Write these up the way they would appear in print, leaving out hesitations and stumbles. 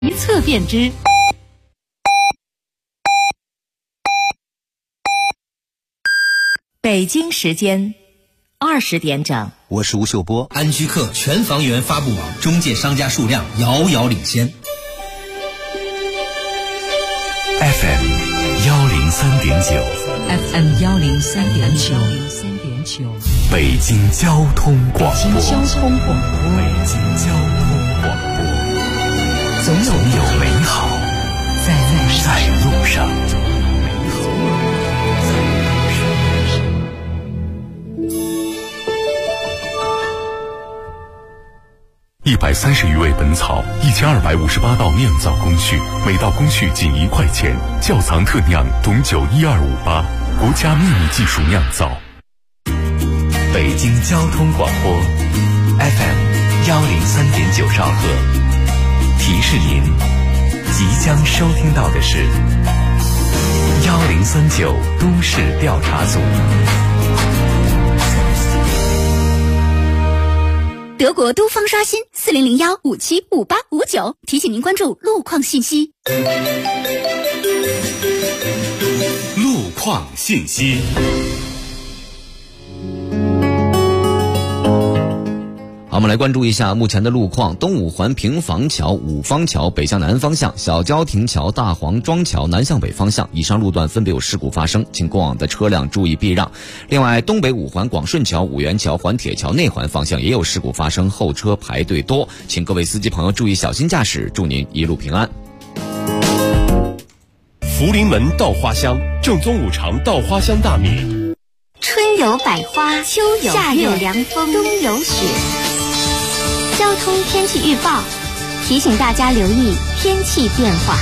一测便知。北京时间20点整， 我是吴秀波。 安居客全房源发布网中介商家数量遥遥领先。 FM 103.9 FM 103.9， 北京交通广播。 北京交通广播，总有美好在路上。 130余味本草，1258道酿造工序，每道工序仅1块钱。窖藏特酿董酒12588，国家秘密技术酿造。 北京交通广播 FM 103.9兆赫，提示您即将收听到的是1039都市调查组。 德国都方刷新4001575859，提醒您关注路况信息。 路况信息。 好，我们来关注一下目前的路况。东五环平房桥、五方桥北向南方向、小郊亭桥、大黄庄桥南向北方向以上路段分别有事故发生，请过往的车辆注意避让。另外，东北五环广顺桥、五元桥、环铁桥内环方向也有事故发生，后车排队多，请各位司机朋友注意小心驾驶，祝您一路平安。 福临门稻花香，正宗五常稻花香大米。 春有百花，秋有夏有凉风，冬有雪。交通天气预报提醒大家留意天气变化。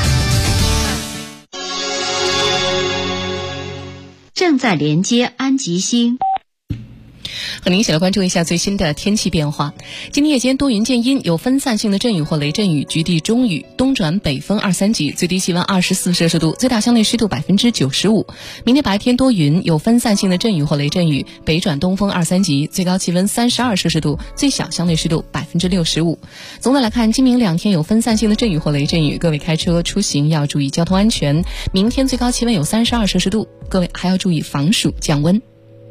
正在连接安吉星。 和您一起来关注一下最新的天气变化。今天夜间多云见阴，有分散性的阵雨或雷阵雨，局地中雨，东转北风2、3级，最低气温24摄氏度，最大相对湿度95%。明天白天多云，有分散性的阵雨或雷阵雨，北转东风2、3级，最高气温32摄氏度，最小相对湿度65%。总的来看，今明2天有分散性的阵雨或雷阵雨，各位开车出行要注意交通安全。明天最高气温有32摄氏度，各位还要注意防暑降温。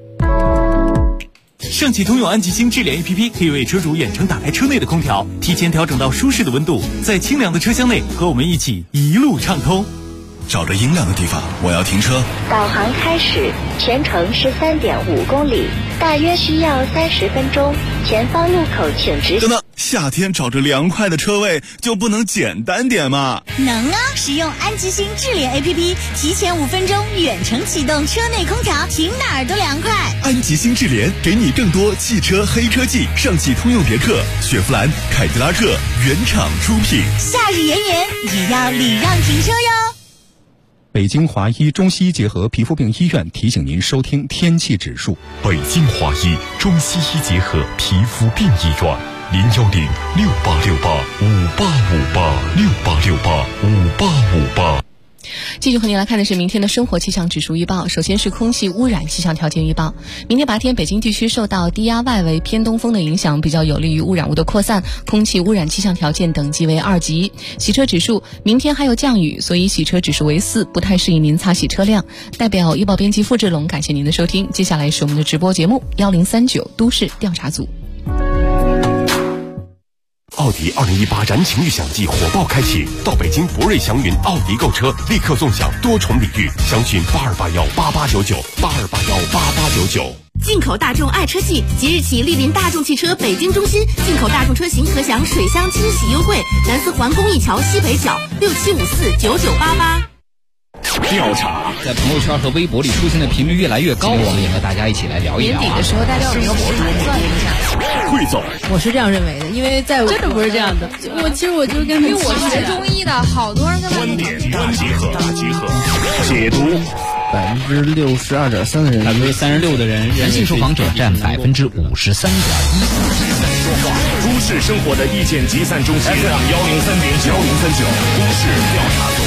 上汽通用安吉星智联 APP 可以为车主远程打开车内的空调，提前调整到舒适的温度，在清凉的车厢内和我们一起一路畅通。 找着阴凉的地方，我要停车。 导航开始，全程13.5公里，大约需要30分钟。前方路口请直。 等等，夏天找着凉快的车位就不能简单点吗？ 能啊！使用安吉星智联 APP， 提前5分钟远程启动车内空调，停哪儿都凉快。 安吉星智联给你更多汽车黑科技，上汽通用别克、雪佛兰、凯迪拉克原厂出品。 夏日炎炎也要礼让停车哟。 北京华医中西医结合皮肤病医院提醒您收听天气指数。 北京华医中西医结合皮肤病医院，010-6868-5858，6868-5858。 继续和您来看的是明天的生活气象指数预报。首先是空气污染气象条件预报。明天白天北京地区受到低压外围偏东风的影响，比较有利于污染物的扩散，空气污染气象条件等级为2级。洗车指数明天还有降雨，所以洗车指数为4，不太适宜您擦洗车辆。代表预报编辑付志龙感谢您的收听。接下来是我们的直播节目1039都市调查组。 奥迪2018燃情预享季火爆开启，到北京博瑞祥云奥迪购车，立刻纵享多重礼遇，详询82818899，82818899。 进口大众爱车季即日起莅临大众汽车北京中心，进口大众车型可享水箱清洗优惠，南四环公益桥西北角67549988。 调查在朋友圈和微博里出现的频率越来越高，我们也和大家一起来聊一聊。 年底的时候，大家有没有盘算一下？ 汇总， 我是这样认为的，因为在我真的不是这样的。其实我就跟因为我学中医的，好多人跟观点大结合，解读。 62.3%的人，36%的人，男性受访者占53.1%。 都市生活的意见集散中心，103.9都市调查组。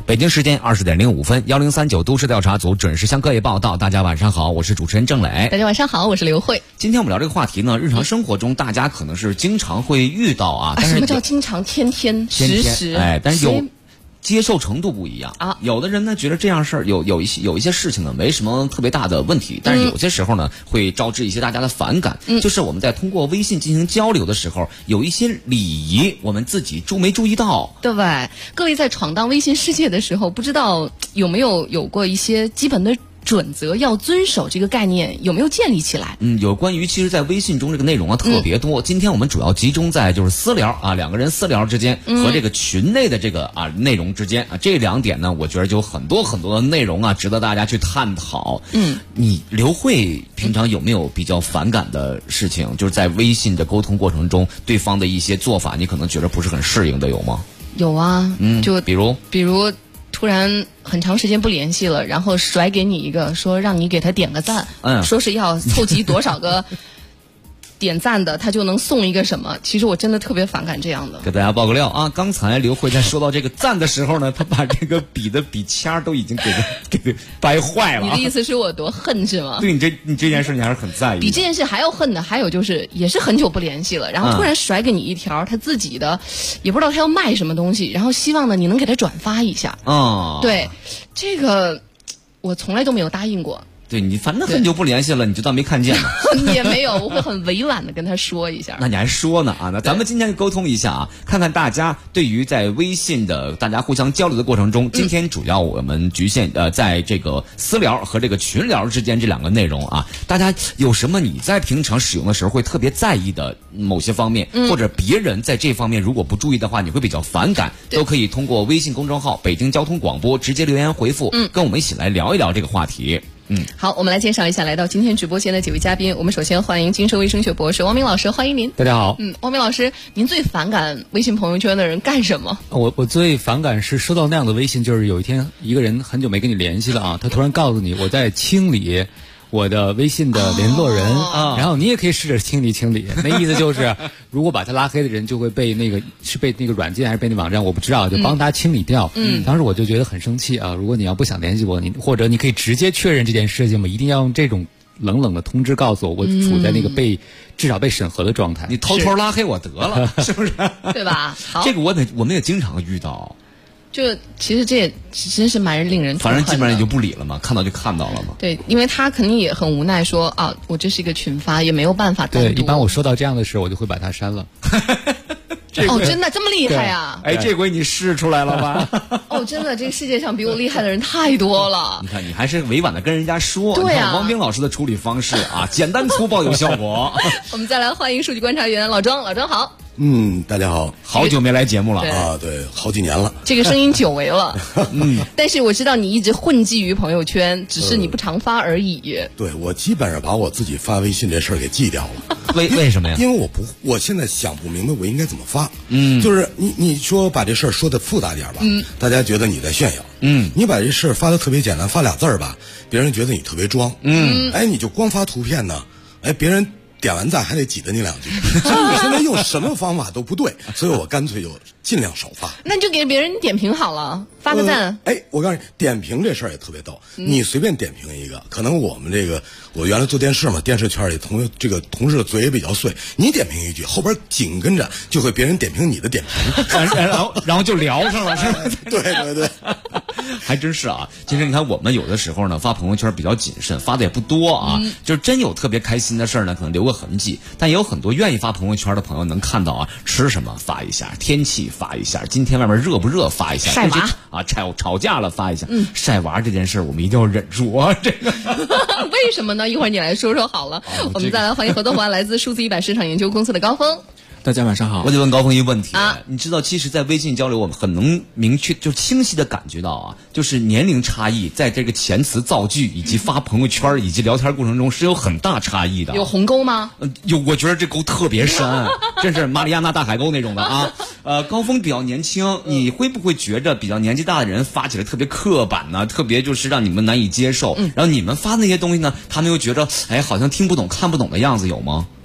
北京时间20:05，1039都市调查组准时向各位报道。大家晚上好，我是主持人郑磊。 大家晚上好，我是刘慧。 今天我们聊这个话题呢，日常生活中大家可能是经常会遇到啊。但是什么叫经常？天天时时？ 哎，但是有接受程度不一样啊。有的人呢觉得这样事儿有一些事情呢没什么特别大的问题，但是有些时候呢会招致一些大家的反感。就是我们在通过微信进行交流的时候，有一些礼仪我们自己没注意到。 对，各位在闯荡微信世界的时候，不知道有没有过一些基本的准则要遵守，这个概念有没有建立起来？有关于其实在微信中这个内容啊特别多。今天我们主要集中在就是私聊啊，两个人私聊之间和这个群内的这个内容之间啊，这两点呢，我觉得就很多的内容啊，值得大家去探讨。你刘慧平常有没有比较反感的事情？就是在微信的沟通过程中，对方的一些做法，你可能觉得不是很适应的，有吗？ 有啊，就比如突然很长时间不联系了，然后甩给你一个说让你给他点个赞，说是要凑齐多少个点赞的，他就能送一个什么。其实我真的特别反感这样的。 给大家爆个料啊，刚才刘慧在说到这个赞的时候呢，他把这个笔签都已经给掰坏了。 你的意思是我多恨是吗？ 对，你这件事你还是很在意的。 比这件事还要恨的还有就是也是很久不联系了，然后突然甩给你一条他自己的，也不知道他要卖什么东西，然后希望呢你能给他转发一下。对，这个我从来都没有答应过。 对，你反正很久不联系了，你就当没看见嘛。 也没有，我会很委婉的跟他说一下。 那你还说呢啊？那咱们今天就沟通一下啊，看看大家对于在微信的大家互相交流的过程中，今天主要我们局限在这个私聊和这个群聊之间这两个内容啊，大家有什么你在平常使用的时候会特别在意的某些方面，或者别人在这方面如果不注意的话，你会比较反感，都可以通过微信公众号北京交通广播直接留言回复，跟我们一起来聊一聊这个话题。 好，我们来介绍一下来到今天直播间的几位嘉宾。我们首先欢迎精神卫生学博士汪明老师，欢迎您。 大家好。 汪明老师，您最反感微信朋友圈的人干什么？ 我最反感是收到那样的微信，就是有一天一个人很久没跟你联系了啊，他突然告诉你我在清理我的微信的联络人，然后你也可以试着清理。那意思就是，如果把他拉黑的人就会被那个软件还是被那网站，我不知道，就帮他清理掉。当时我就觉得很生气啊！如果你要不想联系我，或者你可以直接确认这件事情嘛，一定要用这种冷的通知告诉我处在那个至少被审核的状态。 你偷偷拉黑我得了，是不是？ 对吧？好， 这个我们也经常遇到。 就其实这也真是蛮令人痛恨的。 反正基本上也就不理了嘛，看到就看到了嘛。 对，因为他肯定也很无奈说啊，我这是一个群发，也没有办法单独。 对，一般我收到这样的事，我就会把它删了。 真的这么厉害啊！ 哎，这回你试出来了吧？ 真的，这个世界上比我厉害的人太多了。 你看，你还是委婉的跟人家说。 对啊， 汪冰老师的处理方式啊，简单粗暴有效果。 我们再来欢迎数据观察员老庄，老庄好。 大家好， 好久没来节目了啊，对，好几年了。 这个声音久违了，但是我知道你一直混迹于朋友圈，只是你不常发而已。 对，我基本上把我自己发微信这事儿给记掉了。 为什么呀？ 因为我现在想不明白我应该怎么发。就是你说把这事儿说的复杂点吧，大家觉得你在炫耀。你把这事儿发的特别简单，发俩字儿吧，别人觉得你特别装。你就光发图片呢，别人点完赞还得挤得你两句，所以我现在用什么方法都不对，所以我干脆就尽量少发。 那你就给别人点评好了，发个赞。 我告诉你，点评这事儿也特别逗。你随便点评一个，可能我原来做电视嘛，电视圈里同事的嘴也比较碎，你点评一句，后边紧跟着就会别人点评你的点评， 然后就聊上了，是吧？ 对， 还真是啊。其实你看，我们有的时候呢发朋友圈比较谨慎，发的也不多啊，就是真有特别开心的事儿呢，可能留个痕迹。但也有很多愿意发朋友圈的朋友能看到啊，吃什么发一下，天气发一下，今天外面热不热发一下， 晒娃啊，吵架了发一下。晒娃这件事我们一定要忍住啊，这个为什么呢？一会儿你来说说好了。我们再来欢迎合作伙伴来自数字100市场研究公司的高峰。 大家晚上好。 我就问高峰一个问题啊，你知道其实在微信交流我们很能明确就清晰的感觉到啊，就是年龄差异在这个遣词造句以及发朋友圈以及聊天过程中是有很大差异的。 有鸿沟吗？ 有，我觉得这沟特别深，真是马里亚纳大海沟那种的啊。高峰比较年轻，你会不会觉着比较年纪大的人发起来特别刻板呢？特别就是让你们难以接受，然后你们发那些东西呢，他们又觉着好像听不懂看不懂的样子，有吗？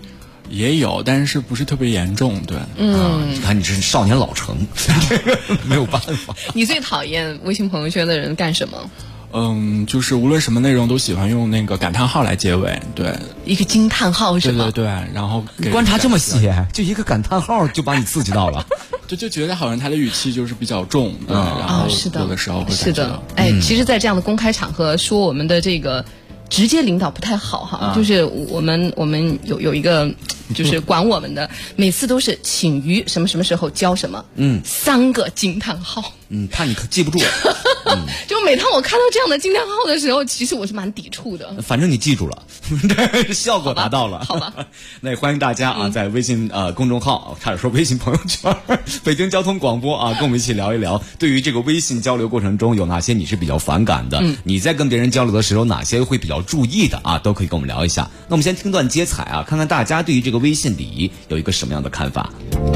也有，但是不是特别严重，对。 你看你这是少年老成，没有办法。 你最讨厌微信朋友圈的人干什么？ 就是无论什么内容都喜欢用那个感叹号来结尾，对， 一个惊叹号是吗？ 对，然后观察这么细，就一个感叹号就把你刺激到了， 就觉得好像他的语气就是比较重，对，然后有的时候会是的，其实，在这样的公开场合说我们的这个直接领导不太好哈，就是我们有一个。就是管我们的，每次都是请于什么什么时候交什么，3个惊叹号。 怕你记不住。 就每当我看到这样的惊叹号的时候，其实我是蛮抵触的。 反正你记住了，效果达到了。 好吧。 那也欢迎大家啊，在微信公众号，差点说微信朋友圈，北京交通广播啊，跟我们一起聊一聊，对于这个微信交流过程中有哪些你是比较反感的？你在跟别人交流的时候哪些会比较注意的啊？都可以跟我们聊一下。那我们先听段接彩啊，看看大家对于这个微信礼仪有一个什么样的看法。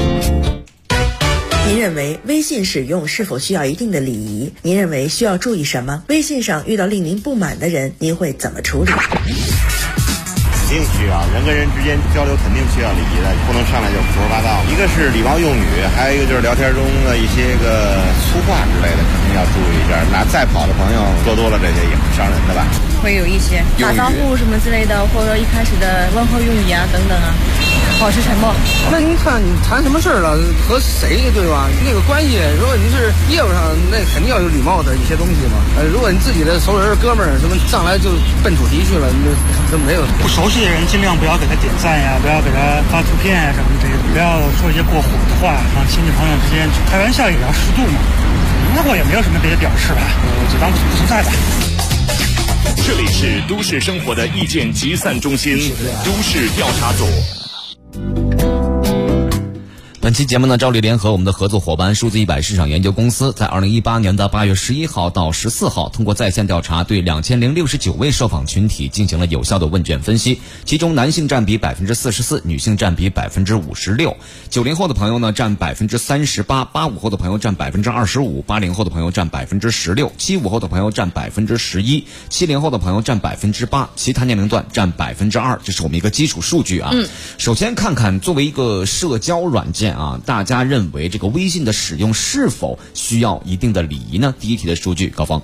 您认为微信使用是否需要一定的礼仪？您认为需要注意什么？微信上遇到令您不满的人，您会怎么处理？ 肯定需要，人跟人之间交流肯定需要礼仪的，不能上来就胡说八道。一个是礼貌用语，还有一个就是聊天中的一些个粗话之类的，肯定要注意一下。那再跑的朋友说多了，这些也会伤人的吧？ 会有一些打招呼什么之类的，或者一开始的问候用语啊等等啊，保持沉默。 那您看你谈什么事儿了，和谁对吧？那个关系，如果你是业务上，那肯定要有礼貌的一些东西嘛。如果你自己的熟人哥们儿什么上来就奔主题去了，那没有。 不熟悉的人尽量不要给他点赞呀，不要给他发图片呀什么这些，不要说一些过火的话，让亲戚朋友之间开玩笑也要适度嘛。那会也没有什么别的表示吧，就当不存在吧。 这里是都市生活的意见集散中心，都市调查组。 本期节目呢，照例联合我们的合作伙伴数字100市场研究公司，在2018年的8月11号到14号，通过在线调查，对2069位受访群体进行了有效的问卷分析，其中男性占比44%，女性占比56%，90后的朋友呢占38%，85后的朋友占25%，80后的朋友占16%，75后的朋友占11%，70后的朋友占8%，其他年龄段占2%，这是我们一个基础数据啊。首先看看作为一个社交软件啊，大家认为这个微信的使用是否需要一定的礼仪呢？第一题的数据，高峰。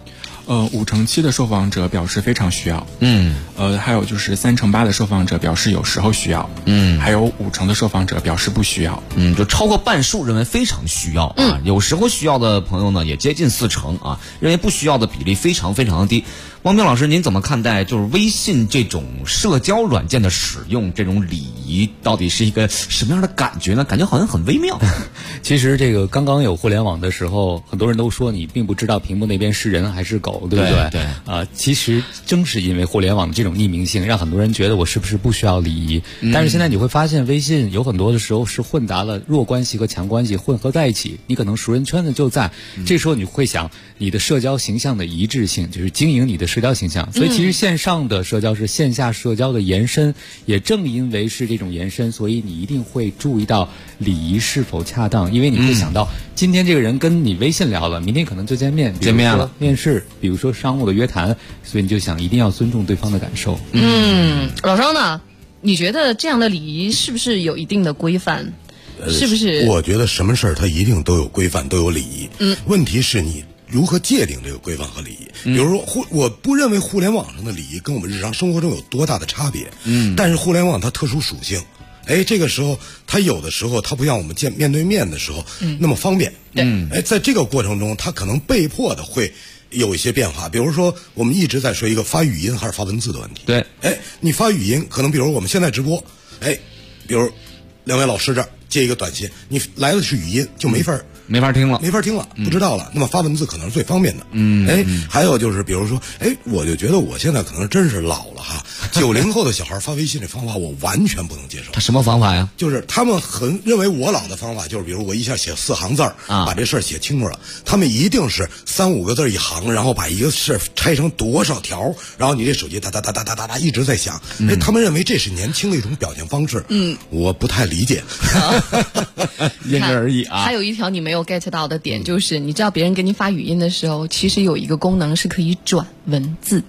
5%7的受访者表示非常需要，还有就是3%8的受访者表示有时候需要，还有50%的受访者表示不需要， 就超过半数认为非常需要啊，有时候需要的朋友呢也接近40%啊，认为不需要的比例非常非常的低。汪冰老师，您怎么看待就是微信这种社交软件的使用，这种礼仪到底是一个什么样的感觉呢？感觉好像很微妙。 其实这个刚刚有互联网的时候，很多人都说你并不知道屏幕那边是人还是狗，对不对？ 对。 其实正是因为互联网的这种匿名性，让很多人觉得我是不是不需要礼仪。但是现在你会发现，微信有很多的时候是混杂了弱关系和强关系混合在一起，你可能熟人圈子就在，这时候你会想你的社交形象的一致性，就是经营你的社交形象。所以其实线上的社交是线下社交的延伸，也正因为是这种延伸，所以你一定会注意到礼仪是否恰当，因为你会想到今天这个人跟你微信聊了，明天可能就见面了，面试，比如说商务的约谈，所以你就想一定要尊重对方的感受。 老张呢？你觉得这样的礼仪是不是有一定的规范？是不是？ 我觉得什么事儿它一定都有规范，都有礼仪。问题是你如何界定这个规范和礼仪？比如说我不认为互联网上的礼仪跟我们日常生活中有多大的差别。但是互联网它特殊属性，这个时候它有的时候它不像我们面对面的时候那么方便。在这个过程中，它可能被迫的会有一些变化。比如说我们一直在说一个发语音还是发文字的问题。 对， 你发语音，可能比如我们现在直播，比如两位老师这儿接一个短信，你来的是语音，就没法听了， 不知道了。那么发文字可能是最方便的。还有就是比如说，我就觉得我现在可能真是老了哈。90后的小孩发微信这方法我完全不能接受。 他什么方法呀？ 就是他们很认为我老的方法就是比如我一下写4行字把这事儿写清楚了。他们一定是3-5个字一行，然后把一个事拆成多少条，然后你这手机哒哒哒哒哒哒哒一直在响。他们认为这是年轻的一种表现方式。我不太理解。 因人而异啊。 还有一条你没有 get 到的点，就是你知道别人给你发语音的时候，其实有一个功能是可以转文字的。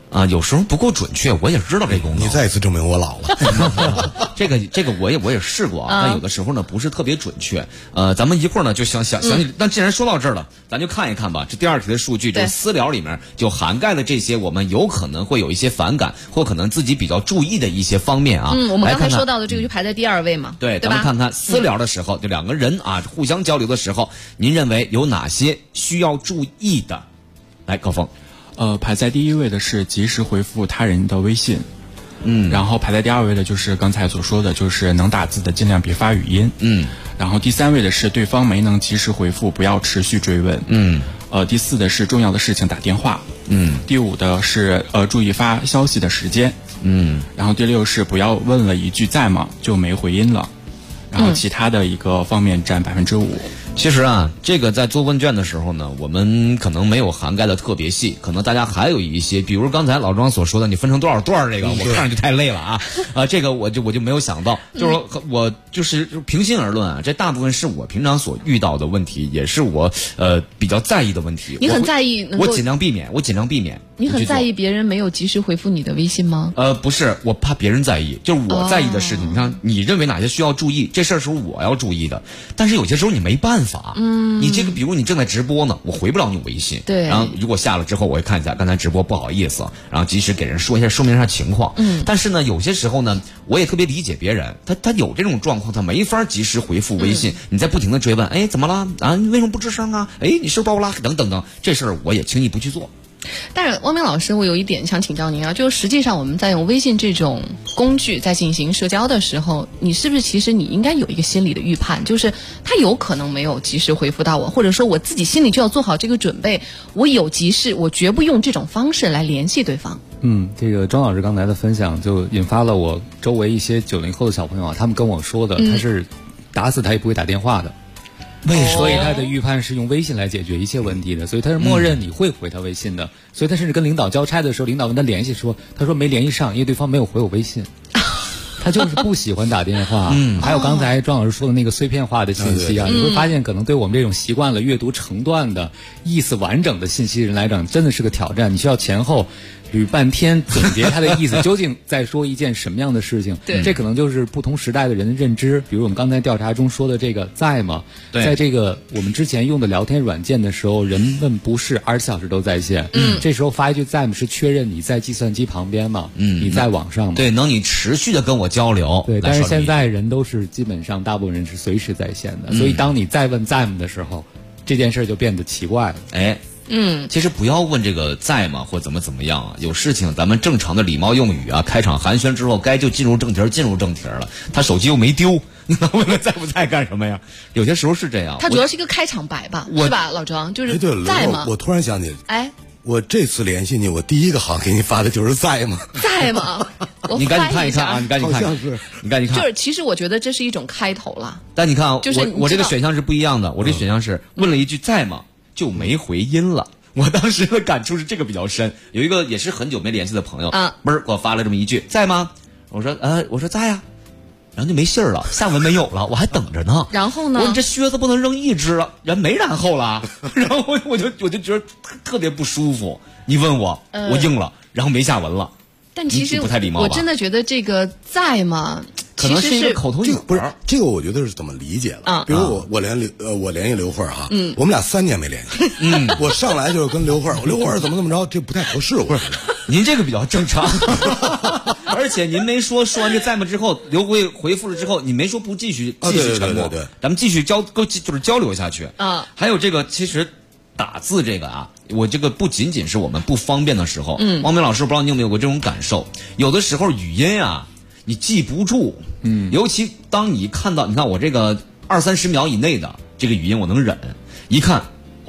有时候不够准确，我也知道这功能。 你再一次证明我老了。 这个我也试过啊，但有的时候呢不是特别准确。咱们一会儿呢就想那既然说到这儿了，咱就看一看吧。这第2题的数据，这私聊里面就涵盖了这些我们有可能会有一些反感或可能自己比较注意的一些方面啊。 我们刚才说到的这个就排在第2位嘛。 对，咱们看看私聊的时候，就2个人啊互相交流的时候，您认为有哪些需要注意的？来，高峰。 排在第1位的是及时回复他人的微信，然后排在第2位的就是刚才所说的，就是能打字的尽量别发语音，然后第3位的是对方没能及时回复，不要持续追问，第4的是重要的事情打电话，第5的是注意发消息的时间，然后第6是不要问了一句在吗就没回音了，然后其他的一个方面占5%。 其实啊，这个在做问卷的时候呢，我们可能没有涵盖的特别细，可能大家还有一些，比如刚才老庄所说的，你分成多少段这个，我看上去太累了啊！这个我就没有想到，就是说我就是平心而论啊，这大部分是我平常所遇到的问题，也是我比较在意的问题。 你很在意， 我尽量避免。 你很在意别人没有及时回复你的微信吗？ 不是，我怕别人在意，就是我在意的事情。你看，你认为哪些需要注意，这事儿是我要注意的，但是有些时候你没办法。你这个，比如你正在直播呢，我回不了你微信。 对。 然后如果下了之后，我会看一下刚才直播，不好意思，然后及时给人说明一下情况。但是呢，有些时候呢，我也特别理解别人，他有这种状况，他没法及时回复微信，你在不停的追问，哎，怎么了啊？你为什么不吱声啊？哎，你是不是把我拉黑？等等，这事儿我也轻易不去做。 但是汪明老师，我有一点想请教您啊，就是实际上我们在用微信这种工具在进行社交的时候，你是不是其实你应该有一个心理的预判，就是他有可能没有及时回复到我，或者说我自己心里就要做好这个准备，我有急事，我绝不用这种方式来联系对方。 这个庄老师刚才的分享就引发了我周围一些90后的小朋友啊，他们跟我说的，他是打死他也不会打电话的。所以他的预判是用微信来解决一切问题的，所以他是默认你会回他微信的，所以他甚至跟领导交差的时候，领导问他联系他说没联系上，因为对方没有回我微信。他就是不喜欢打电话。还有刚才庄老师说的那个碎片化的信息啊，你会发现可能对我们这种习惯了阅读成段的意思完整的信息人来讲，真的是个挑战。你需要前后捋半天总结他的意思究竟在说一件什么样的事情。这可能就是不同时代的人的认知。比如我们刚才调查中说的这个在吗？在这个我们之前用的聊天软件的时候，人们不是24小时都在线。这时候发一句在吗是确认你在计算机旁边吗？你在网上吗？ 对，能你持续的跟我交流。 对，但是现在人都是基本上大部分人是随时在线的，所以当你再问在吗的时候，这件事就变得奇怪了。 其实不要问这个在吗或怎么样啊，有事情咱们正常的礼貌用语啊，开场寒暄之后该就进入正题了。他手机又没丢，你能问他在不在干什么呀？有些时候是这样。 他主要是一个开场白吧，是吧，老庄？就是在吗？ 我突然想起，我这次联系你，我第一个好像给你发的就是在吗？ 在吗？ 你赶紧看一看啊！你赶紧看，你赶紧看。 就是其实我觉得这是一种开头了。 但你看， 就是我这个选项是不一样的。我这选项是问了一句在吗，就没回音了。我当时的感触是这个比较深。有一个也是很久没联系的朋友，给我发了这么一句在吗？我说在呀。然后就没信儿了，下文没有了，我还等着呢。 然后呢？ 我说这靴子不能扔一只了，人没然后了。然后我就觉得特别不舒服。你问我，我应了，然后没下文了。 但其实不太礼貌吧？ 我真的觉得这个在吗？ 可能是一个口头语， 不是这个，我觉得是怎么理解了？比如我联系刘慧哈，我们俩3年没联系，我上来就是跟刘慧怎么着，这不太合适。我说您这个比较正常，而且您没说完这在吗之后，刘慧回复了之后，你没说不继续沉默， 对， 咱们继续就是交流下去啊。还有这个其实。打字这个啊，我这个不仅仅是我们不方便的时候，汪明老师，不知道你有没有过这种感受？有的时候语音啊，你记不住，尤其当你看到，你看我这个20-30秒以内的这个语音我能忍，一看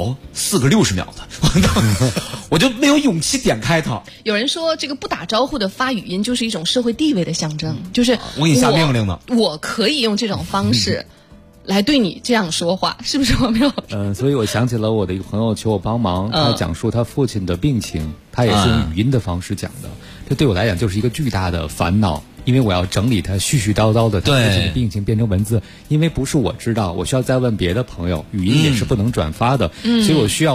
4个60秒的，我就没有勇气点开它。 有人说这个不打招呼的发语音就是一种社会地位的象征，就是我给你下命令呢， 我可以用这种方式。来对你这样说话，是不是我没有？ 所以我想起了我的一个朋友求我帮忙，他讲述他父亲的病情，他也是用语音的方式讲的。这对我来讲就是一个巨大的烦恼，因为我要整理他絮絮叨叨的他父亲的病情变成文字，因为不是我知道，我需要再问别的朋友，语音也是不能转发的，所以我需要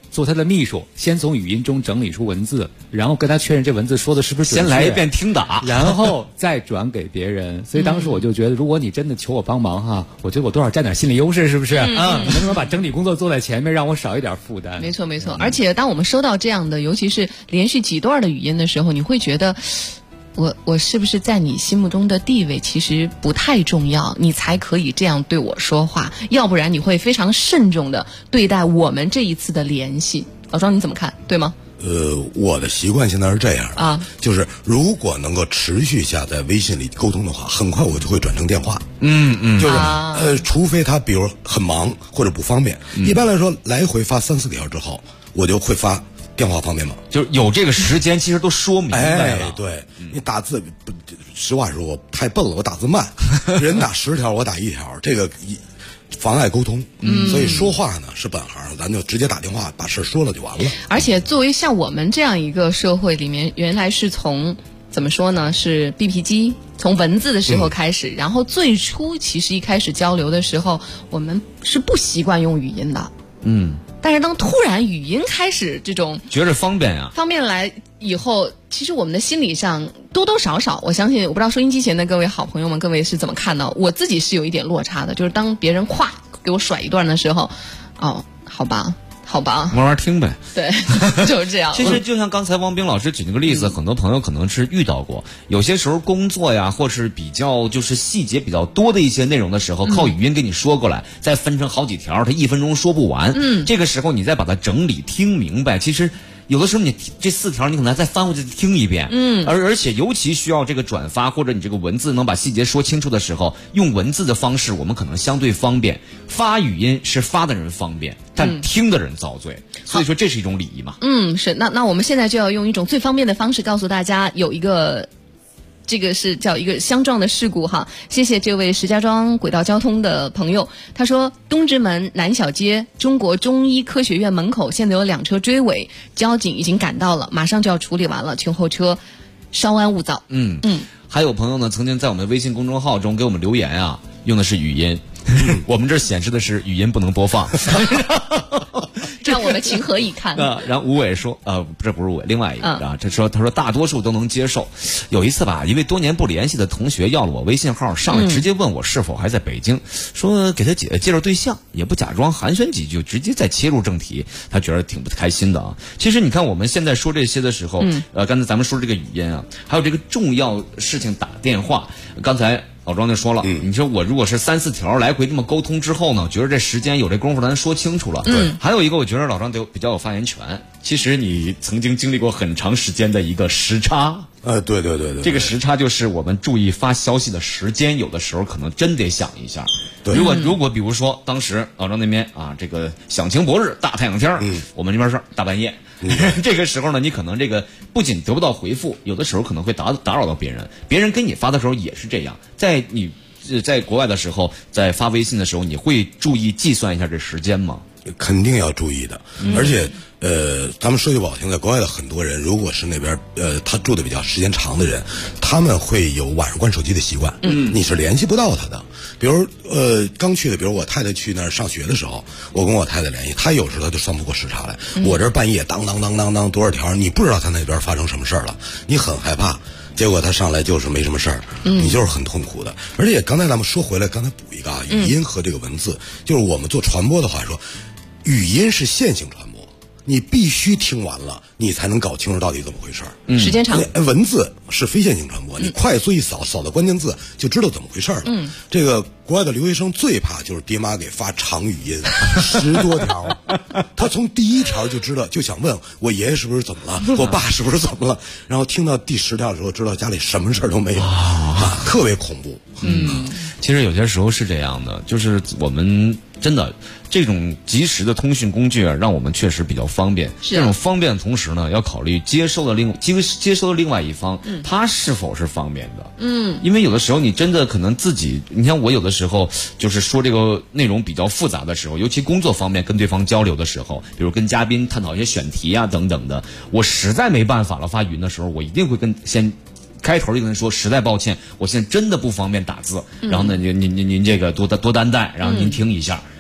做他的秘书，先从语音中整理出文字，然后跟他确认这文字说的是不是准确， 先来一遍听打， 然后再转给别人。所以当时我就觉得，如果你真的求我帮忙哈，我觉得我多少占点心理优势，是不是？能不能把整理工作做在前面，让我少一点负担？ 没错没错。而且当我们收到这样的，尤其是连续几段的语音的时候，你会觉得。我是不是在你心目中的地位其实不太重要，你才可以这样对我说话，要不然你会非常慎重的对待我们这一次的联系。老庄你怎么看，对吗？ 我的习惯现在是这样的啊， 就是如果能够持续下在微信里沟通的话，很快我就会转成电话。就是除非他比如很忙或者不方便，一般来说来回发3-4条之后，我就会发电话方便吗？ 就是有这个时间，其实都说明白了。 对，你打字，实话说，我太笨了，我打字慢，人打10条，我打1条，这个妨碍沟通。所以说话呢是本行，咱就直接打电话把事说了就完了。 而且作为像我们这样一个社会里面，原来是从怎么说呢？是 BP 机从文字的时候开始，然后最初其实一开始交流的时候，我们是不习惯用语音的。但是当突然语音开始这种觉着方便呀， 方便来以后，其实我们的心理上多多少少，我相信，我不知道收音机前的各位好朋友们，各位是怎么看到？我自己是有一点落差的，就是当别人咵给我甩一段的时候，哦，好吧，慢慢听呗。 对，就是这样。 其实就像刚才汪冰老师举那个例子，很多朋友可能是遇到过，有些时候工作呀，或是比较就是细节比较多的一些内容的时候，靠语音给你说过来，再分成好几条，他1分钟说不完。这个时候你再把它整理听明白，其实有的时候你这4条你可能再翻回去听一遍。而且尤其需要这个转发或者你这个文字能把细节说清楚的时候，用文字的方式我们可能相对方便，发语音是发的人方便，但听的人遭罪。所以说这是一种礼仪嘛。 是。那我们现在就要用一种最方便的方式告诉大家，有一个这个是叫一个相撞的事故哈。谢谢这位石家庄轨道交通的朋友，他说东直门南小街中国中医科学院门口现在有2车追尾，交警已经赶到了，马上就要处理完了，请后车稍安勿躁。 还有朋友呢，曾经在我们微信公众号中给我们留言啊，用的是语音，我们这显示的是语音不能播放。 让我们情何以堪？ 然后吴伟说，这不是吴伟，另外一个啊，他说大多数都能接受。有一次吧，一位多年不联系的同学要了我微信号，上来直接问我是否还在北京，说给他介绍对象，也不假装寒暄几句，直接再切入正题，他觉得挺不开心的啊。其实你看我们现在说这些的时候，刚才咱们说这个语音啊，还有这个重要事情打电话，刚才老庄就说了，你说我如果是3-4条来回这么沟通之后呢，觉得这时间有这功夫咱说清楚了。还有一个我觉得老庄比较有发言权，其实你曾经经历过很长时间的一个时差。 对， 这个时差就是我们注意发消息的时间，有的时候可能真得想一下。如果比如说当时老庄那边啊，这个响晴博日大太阳天，我们这边是大半夜，这个时候呢，你可能这个不仅得不到回复，有的时候可能会打扰到别人，别人给你发的时候也是这样。在你在国外的时候，在发微信的时候，你会注意计算一下这时间吗？ 肯定要注意的，而且咱们说句不好听，在国外的很多人，如果是那边他住的比较时间长的人，他们会有晚上关手机的习惯，你是联系不到他的。比如刚去的，比如我太太去那儿上学的时候，我跟我太太联系，她有时候她就算不过时差来，我这半夜当多少条，你不知道他那边发生什么事儿了，你很害怕。结果他上来就是没什么事儿，你就是很痛苦的。而且刚才咱们说回来，刚才补一个语音和这个文字，就是我们做传播的话说，语音是线性传播，你必须听完了，你才能搞清楚到底怎么回事儿。 时间长。 文字是非线性传播，你快速一扫到关键字就知道怎么回事了。这个国外的留学生最怕就是爹妈给发长语音10多条，他从第1条就知道，就想问我爷爷是不是怎么了，我爸是不是怎么了，然后听到第10条的时候，知道家里什么事儿都没有，特别恐怖。 其实有些时候是这样的，就是我们真的这种及时的通讯工具啊，让我们确实比较方便。这种方便的同时呢，要考虑接收的另外一方，他是否是方便的。因为有的时候你真的可能自己，你像我有的时候就是说这个内容比较复杂的时候，尤其工作方面跟对方交流的时候，比如跟嘉宾探讨一些选题啊等等的，我实在没办法了发语音的时候，我一定会先开头就跟人说，实在抱歉，我现在真的不方便打字，然后呢您这个多担待，然后您听一下。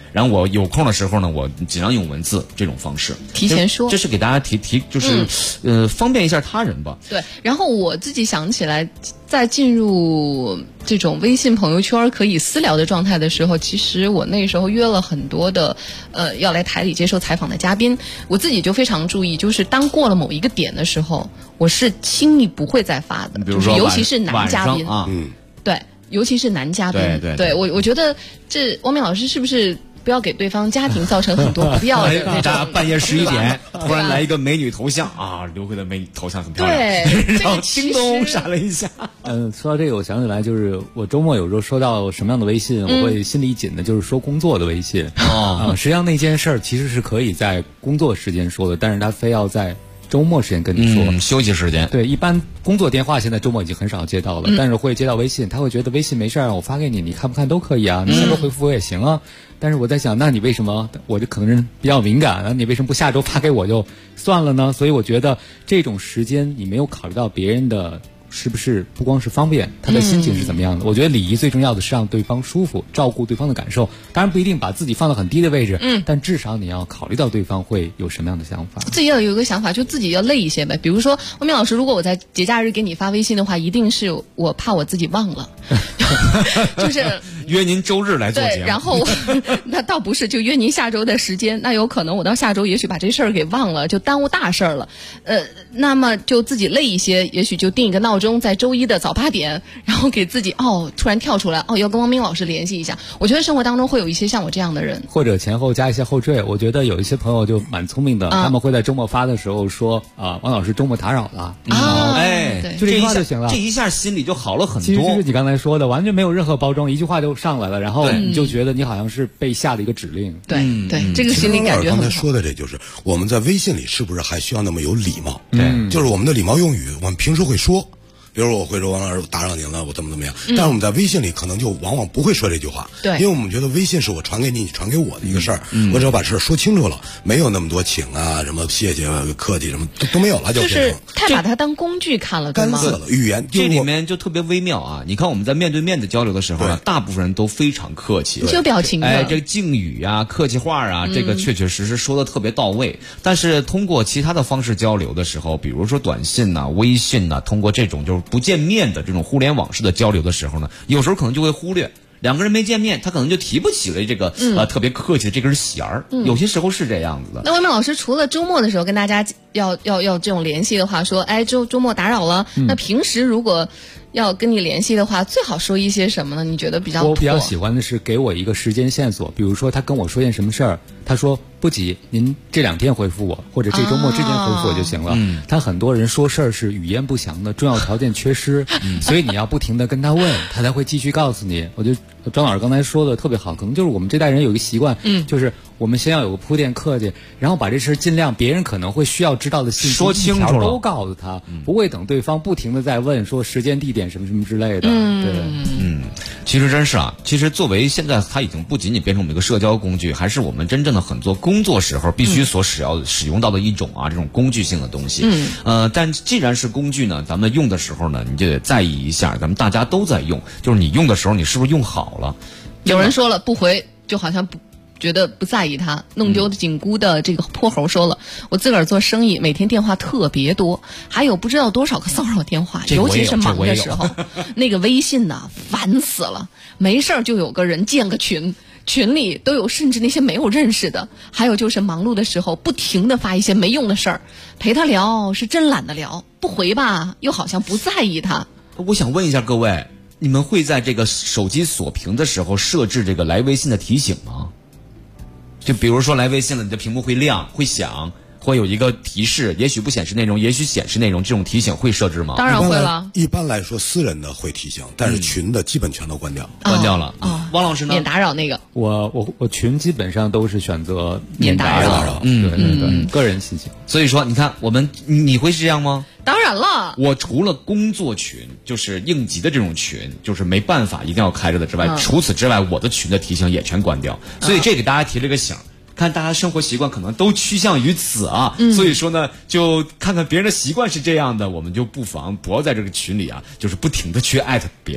然后我有空的时候呢，我尽量用文字这种方式提前说， 这是给大家就是方便一下他人吧。 对，然后我自己想起来，在进入这种微信朋友圈可以私聊的状态的时候，其实我那时候约了很多的要来台里接受采访的嘉宾，我自己就非常注意，就是当过了某一个点的时候，我是轻易不会再发的， 比如说尤其是男嘉宾啊， 对，尤其是男嘉宾，对我觉得这汪明老师是不是不要给对方家庭造成很多不必要的那种半夜11点突然来一个美女头像啊，刘慧的美女头像很漂亮， 对， 然后叮咚闪了一下。 说到这个，我想起来，就是我周末有时候收到什么样的微信，我会心里一紧的，就是说工作的微信。实际上那件事儿其实是可以在工作时间说的，但是他非要在周末时间跟你说， 休息时间。 对，一般工作电话现在周末已经很少接到了，但是会接到微信，他会觉得微信没事儿，我发给你，你看不看都可以啊，你下周回复我也行啊。但是我在想，那你为什么我这可能是比较敏感啊？你为什么不下周发给我就算了呢？所以我觉得这种时间你没有考虑到别人的是不是不光是方便，他的心情是怎么样的？我觉得礼仪最重要的是让对方舒服，照顾对方的感受。当然不一定把自己放到很低的位置，但至少你要考虑到对方会有什么样的想法。 自己要有一个想法，就自己要累一些呗。比如说，汪明老师，如果我在节假日给你发微信的话，一定是我怕我自己忘了，就是约您周日来做节目。 对，然后那倒不是，就约您下周的时间。那有可能我到下周也许把这事儿给忘了，就耽误大事儿了。那么就自己累一些，也许就定一个闹钟，在周一的早8点，然后给自己突然跳出来要跟汪明老师联系一下。我觉得生活当中会有一些像我这样的人， 或者前后加一些后缀。我觉得有一些朋友就蛮聪明的，他们会在周末发的时候说汪老师周末打扰了就这句话就行了， 这一下心里就好了很多。 其实就是你刚才说的，完全没有任何包装，一句话就上来了，然后你就觉得你好像是被下了一个指令。 对对，这个心理感觉很好。 刚才说的这就是我们在微信里是不是还需要那么有礼貌？ 对， 就是我们的礼貌用语，我们平时会说。比如说我会说王老师打扰您了，我怎么样，但是我们在微信里可能就往往不会说这句话， 对， 因为我们觉得微信是我传给你，你传给我的一个事儿，我只要把事儿说清楚了，没有那么多请啊、什么谢谢、客气什么都没有了， 就是太把它当工具看了， 干涩了。语言这里面就特别微妙啊！你看我们在面对面的交流的时候呢，大部分人都非常客气， 有表情的， 这个敬语啊、客气话啊，这个确确实实说的特别到位。但是通过其他的方式交流的时候，比如说短信呐、微信呐，通过这种就是不见面的这种互联网式的交流的时候呢，有时候可能就会忽略两个人没见面，他可能就提不起来这个特别客气的这根弦儿。有些时候是这样子的。 那汪明老师除了周末的时候跟大家要这种联系的话，说周末打扰了，那平时如果要跟你联系的话，最好说一些什么呢？你觉得比较？ 我比较喜欢的是给我一个时间线索，比如说他跟我说件什么事儿，他说不急，您这2天回复我，或者这周末之前回复我就行了。他很多人说事儿是语焉不详的，重要条件缺失，所以你要不停的跟他问，他才会继续告诉你。我觉得张老师刚才说的特别好，可能就是我们这代人有一个习惯，就是我们先要有个铺垫客气，然后把这事尽量别人可能会需要知道的信息说清楚了都告诉他，不会等对方不停的在问说时间地点什么什么之类的。 其实真是啊，其实作为现在它已经不仅仅变成我们一个社交工具，还是我们真正的很多工作时候必须所使用到的一种这种工具性的东西。但既然是工具呢，咱们用的时候呢，你就得在意一下，咱们大家都在用，就是你用的时候你是不是用好了？ 有人说了不回，就好像觉得不在意他。弄丢紧箍的这个泼猴说了，我自个儿做生意，每天电话特别多，还有不知道多少个骚扰电话，尤其是忙的时候，那个微信呐，烦死了。没事儿就有个人建个群里都有，甚至那些没有认识的。还有就是忙碌的时候，不停的发一些没用的事儿，陪他聊是真懒得聊，不回吧又好像不在意他。 我想问一下各位，你们会在这个手机锁屏的时候设置这个来微信的提醒吗？就比如说来微信了，你的屏幕会亮会响，会有一个提示，也许不显示内容，也许显示内容，这种提醒会设置吗？ 当然会了。 一般来说私人的会提醒，但是群的基本全都关掉， 关掉了。汪老师呢？ 免打扰那个。 我群基本上都是选择免打扰。 对，个人信息。 所以说你看你会是这样吗？ 当然了， 我除了工作群，就是应急的这种群，就是没办法一定要开着的之外，除此之外，我的群的提醒也全关掉。所以这给大家提了个醒，看大家生活习惯可能都趋向于此啊。所以说呢，就看看别人的习惯是这样的，我们就不妨不要在这个群里就是不停的去艾特别人。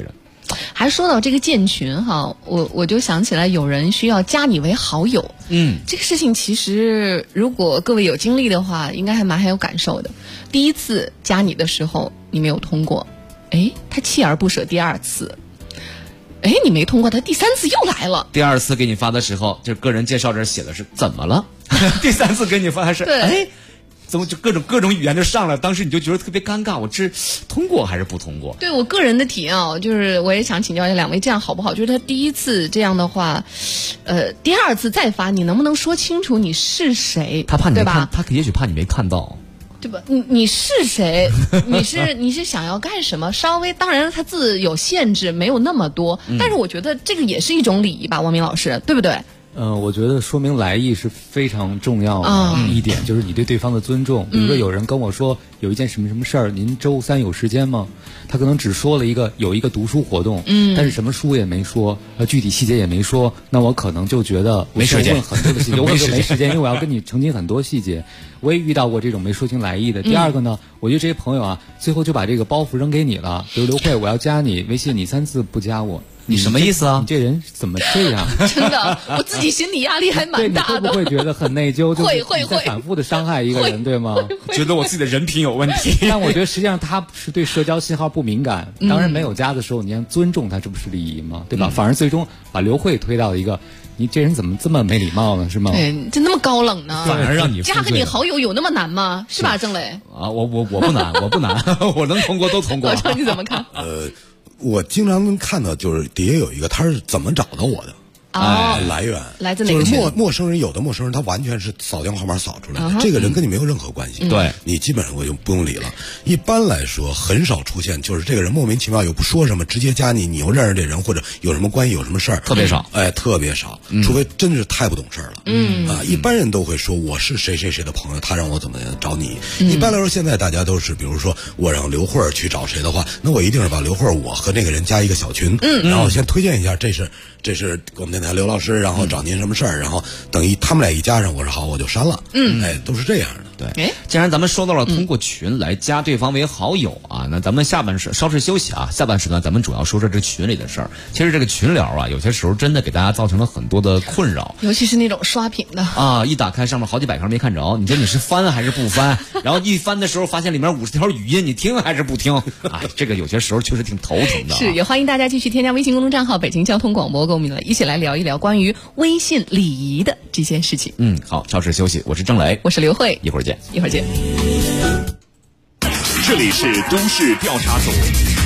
还说到这个建群哈，我就想起来有人需要加你为好友。这个事情其实如果各位有经历的话，应该还蛮有感受的。第一次加你的时候你没有通过，他锲而不舍第二次，你没通过，他第三次又来了。 第二次给你发的时候，就是个人介绍这写的是怎么了？第三次给你发是怎么就各种语言就上来，当时你就觉得特别尴尬，我这通过还是不通过？ 对我个人的体验啊，就是我也想请教一下两位，这样好不好？就是他第一次这样的话，第二次再发，你能不能说清楚你是谁？ 他怕你没看， 对吧？ 他也许怕你没看到。 对吧？你是谁？你是想要干什么？稍微当然他字有限制，没有那么多，但是我觉得这个也是一种礼仪吧，王明老师，对不对？ 我觉得说明来意是非常重要的一点，就是你对对方的尊重。比如说有人跟我说有一件什么什么事儿，您周三有时间吗？他可能只说了有一个读书活动，但是什么书也没说，具体细节也没说，那我可能就觉得没时间， 问很多的细节，我可能没时间，因为我要跟你澄清很多细节。我也遇到过这种没说清来意的。第二个呢，我觉得这些朋友啊，最后就把这个包袱扔给你了。比如刘慧，我要加你微信，你3次不加我。 你什么意思啊？ 你这人怎么这样？ 真的，我自己心理压力还蛮大的。 你会不会觉得很内疚？ 会在反复的伤害一个人，对吗？ 觉得我自己的人品有问题。 但我觉得实际上他是对社交信号不敏感。当然没有加的时候，你要尊重他，这不是礼仪吗？对吧？反而最终把刘慧推到一个，你这人怎么这么没礼貌呢？是吗？ 对，就那么高冷呢？ 反而让你加个你好友有那么难吗？是吧，郑磊？ 啊，我不难，我不难，我能通过都通过。 老张你怎么看？ 我经常能看到，就是底下有一个他是怎么找到我的。来源来自哪个群？ 就是陌生人，有的陌生人他完全是扫电话号码扫出来的，这个人跟你没有任何关系， 对， 你基本上我就不用理了。一般来说很少出现，就是这个人莫名其妙又不说什么，直接加你，你又认识这人或者有什么关系有什么事儿， 特别少， 特别少，除非真是太不懂事儿了。一般人都会说我是谁谁谁的朋友，他让我怎么找你。一般来说现在大家都是，比如说我让刘慧去找谁的话，那我一定是把刘慧我和那个人加一个小群，然后先推荐一下，这是我们电台刘老师，然后找您什么事儿，然后等于他们俩一加上，我说好，我就删了。都是这样的。 对，既然咱们说到了通过群来加对方为好友啊，那咱们下半时稍事休息啊，下半时段咱们主要说说这群里的事儿。其实这个群聊啊，有些时候真的给大家造成了很多的困扰， 尤其是那种刷屏的啊，一打开上面好几百条没看着，你说你是翻还是不翻？然后一翻的时候发现里面50条语音，你听还是不听？这个有些时候确实挺头疼的。 是，也欢迎大家继续添加微信公众账号北京交通广播，跟我们一起来聊一聊关于微信礼仪的这件事情。 好，稍事休息，我是郑磊， 我是刘慧， 一会儿见。 这里是都市调查组。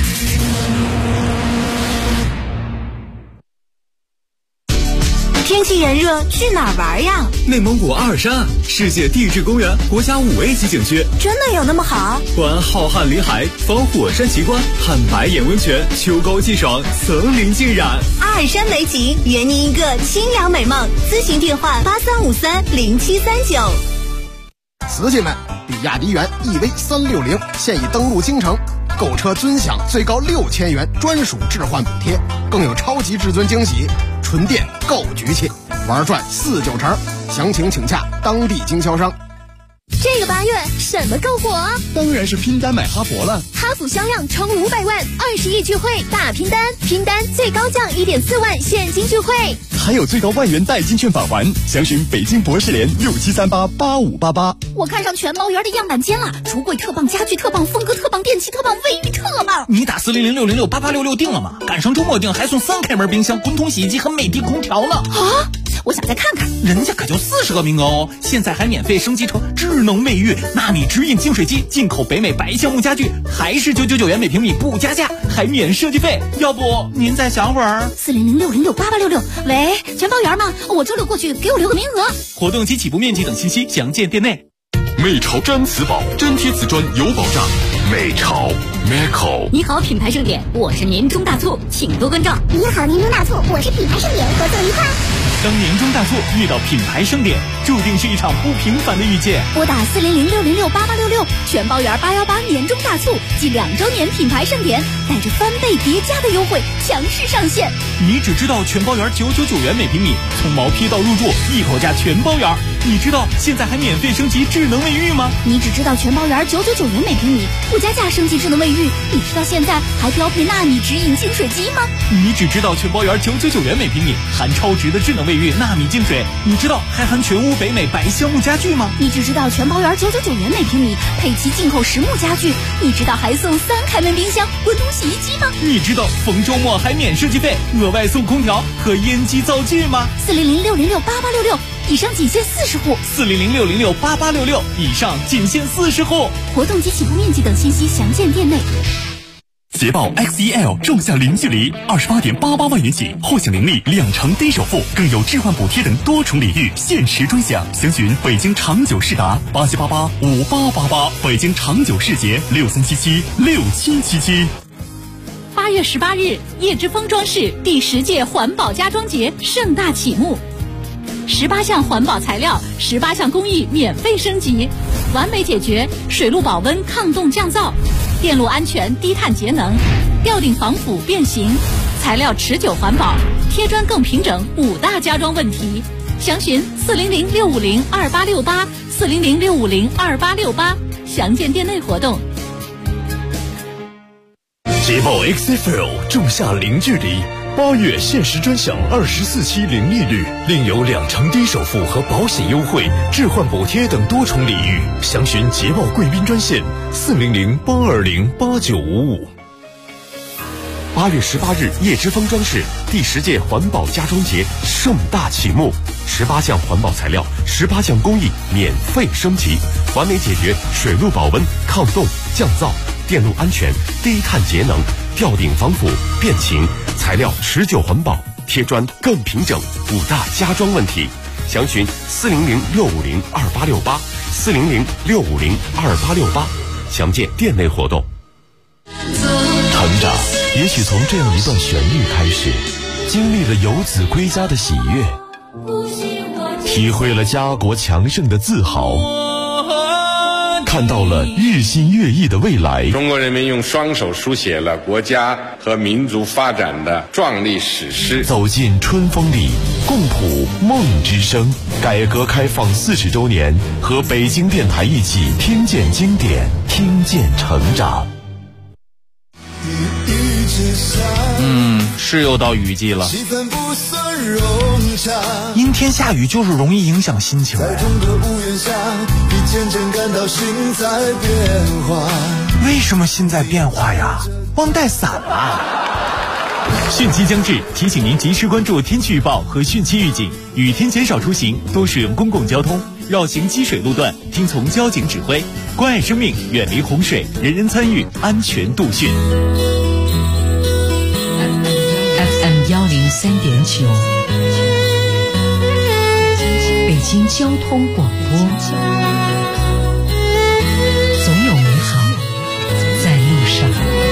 天气炎热，去哪儿玩呀？ 内蒙古阿尔山，世界地质公园国家5A级景区， 真的有那么好？ 观浩瀚林海，访火山奇观，看白眼温泉，秋高气爽，层林尽染。 阿尔山美景，圆您一个清凉美梦。咨询电话83530739。 瓷器们，比亚迪元 EV360现已登陆京城，购车尊享最高6000元专属置换补贴，更有超级至尊惊喜，纯电购局气，玩转4-9成。详情请洽当地经销商。 这个8月什么够火？ 当然是拼单买哈佛了。 哈弗销量冲500万，20亿聚会大拼单，拼单最高降1.4万现金聚会， 还有最高万元代金券返还。详询北京博士联67388588。 我看上全猫园的样板间了，橱柜特棒，家具特棒，风格特棒，电器特棒，卫浴特棒。 你打40060688866订了吗？赶上周末订还送3开门冰箱、滚筒洗衣机和美的空调呢。 啊！我想再看看， 人家可就40个名额哦！现在还免费升级成智能卫浴、纳米直饮净水机，进口北美白橡木家具，还是999元每平米不加价，还免设计费。要不您再想会儿 ？40060688866。喂，全包圆吗？我周6过去，给我留个名额。 活动及起步面积等信息详见店内。 美潮毡瓷宝，粘贴瓷砖有保障。美潮 Meco。 你好，品牌盛典，我是年终大促，请多关照。 你好，年终大促，我是品牌盛典，合作愉快。 当年终大促遇到品牌盛典， 注定是一场不平凡的遇见。 拨打400-606-8866，全包圆818年终大促暨2周年品牌盛典，带着翻倍叠加的优惠强势上线。 你只知道全包圆999元每平米，从毛坯到入住一口价全包圆。你知道现在还免费升级智能卫浴吗？ 你只知道全包圆999元每平米，不加价升级智能卫浴。你知道现在还标配纳米直饮净水机吗？ 你只知道全包圆999元每平米，含超值的智能卫浴纳米净水。你知道还含全屋北美白橡木家具吗？ 你只知道全包圆999元每平米，配齐进口实木家具。你知道还送3开门冰箱、滚筒洗衣机吗？ 你知道逢周末还免设计费，额外送空调和烟机灶具吗 ？400-606-8866，以上仅限40户。 400-606-8866，以上仅限40户。 活动及起步面积等信息详见店内。 捷豹 XEL 仲夏零距离，28.88万元起，获享0利2成低首付，更有置换补贴等多重礼遇，限时专享。详询北京长久世达87885888，北京长久世捷63776777。 8月18日，叶之峰装饰第10届环保家装节盛大启幕，18项环保材料，18项工艺免费升级，完美解决水路保温抗冻降噪、电路安全低碳节能、吊顶防腐变形、材料持久环保、贴砖更平整5大家装问题。详询400-650-2868 400-650-2868，详见店内活动。 捷豹 XFL 仲夏零距离，8月限时专享24期零利率，另有2成低首付和保险优惠、置换补贴等多重礼遇。详询捷豹贵宾专线400-820-8955。8月18日，叶之峰装饰第10届环保家装节盛大启幕，18项环保材料，18项工艺免费升级，完美解决水路保温、抗冻、降噪、电路安全、低碳节能、吊顶防腐、变形、材料持久环保、贴砖更平整5大家装问题。详询400-650-2868 400-650-2868，详见店内活动。成长也许从这样一段旋律开始，经历了游子归家的喜悦，体会了家国强盛的自豪，看到了日新月异的未来。 中国人民用双手书写了国家和民族发展的壮丽史诗。 走进春风里，共谱梦之声。改革开放40周年，和北京电台一起听见经典，听见成长。 是又到雨季了，阴天下雨就是容易影响心情。为什么心在变化呀？忘带伞了。汛期将至，提醒您及时关注天气预报和汛期预警，雨天减少出行，多使用公共交通，绕行积水路段，听从交警指挥，关爱生命，远离洪水，人人参与，安全度汛。 FM 103.9，北京交通广播，总有美好在路上。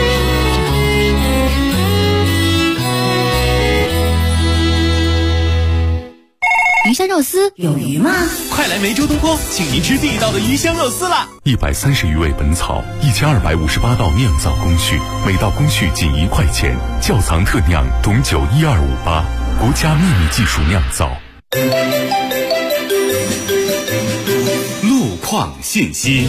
鱼香肉丝有鱼吗？ 快来梅州东坡，请您吃地道的鱼香肉丝啦 ！130余味本草，1258道酿造工序，每道工序仅1块钱，窖藏特酿，董酒12588，国家秘密技术酿造。 路况信息。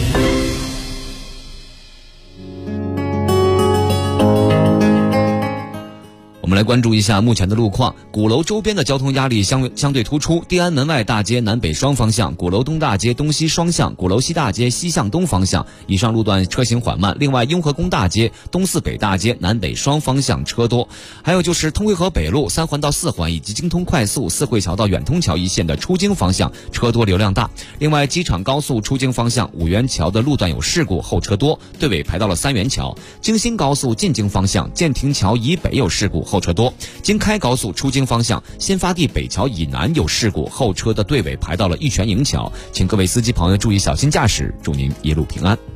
我们来关注一下目前的路况。鼓楼周边的交通压力相对突出，地安门外大街南北双方向，鼓楼东大街东西双向，鼓楼西大街西向东方向以上路段车行缓慢。另外，雍和宫大街东四北大街南北双方向车多。还有就是通惠河北路3环到4环以及京通快速四惠桥到远通桥一线的出京方向车多流量大。另外，机场高速出京方向五元桥的路段有事故，后车多，队尾排到了3元桥。京新高速进京方向建亭桥以北有事故，后车多。京开高速出京方向新发地北桥以南有事故，后车的队尾排到了玉泉营桥。请各位司机朋友注意小心驾驶，祝您一路平安。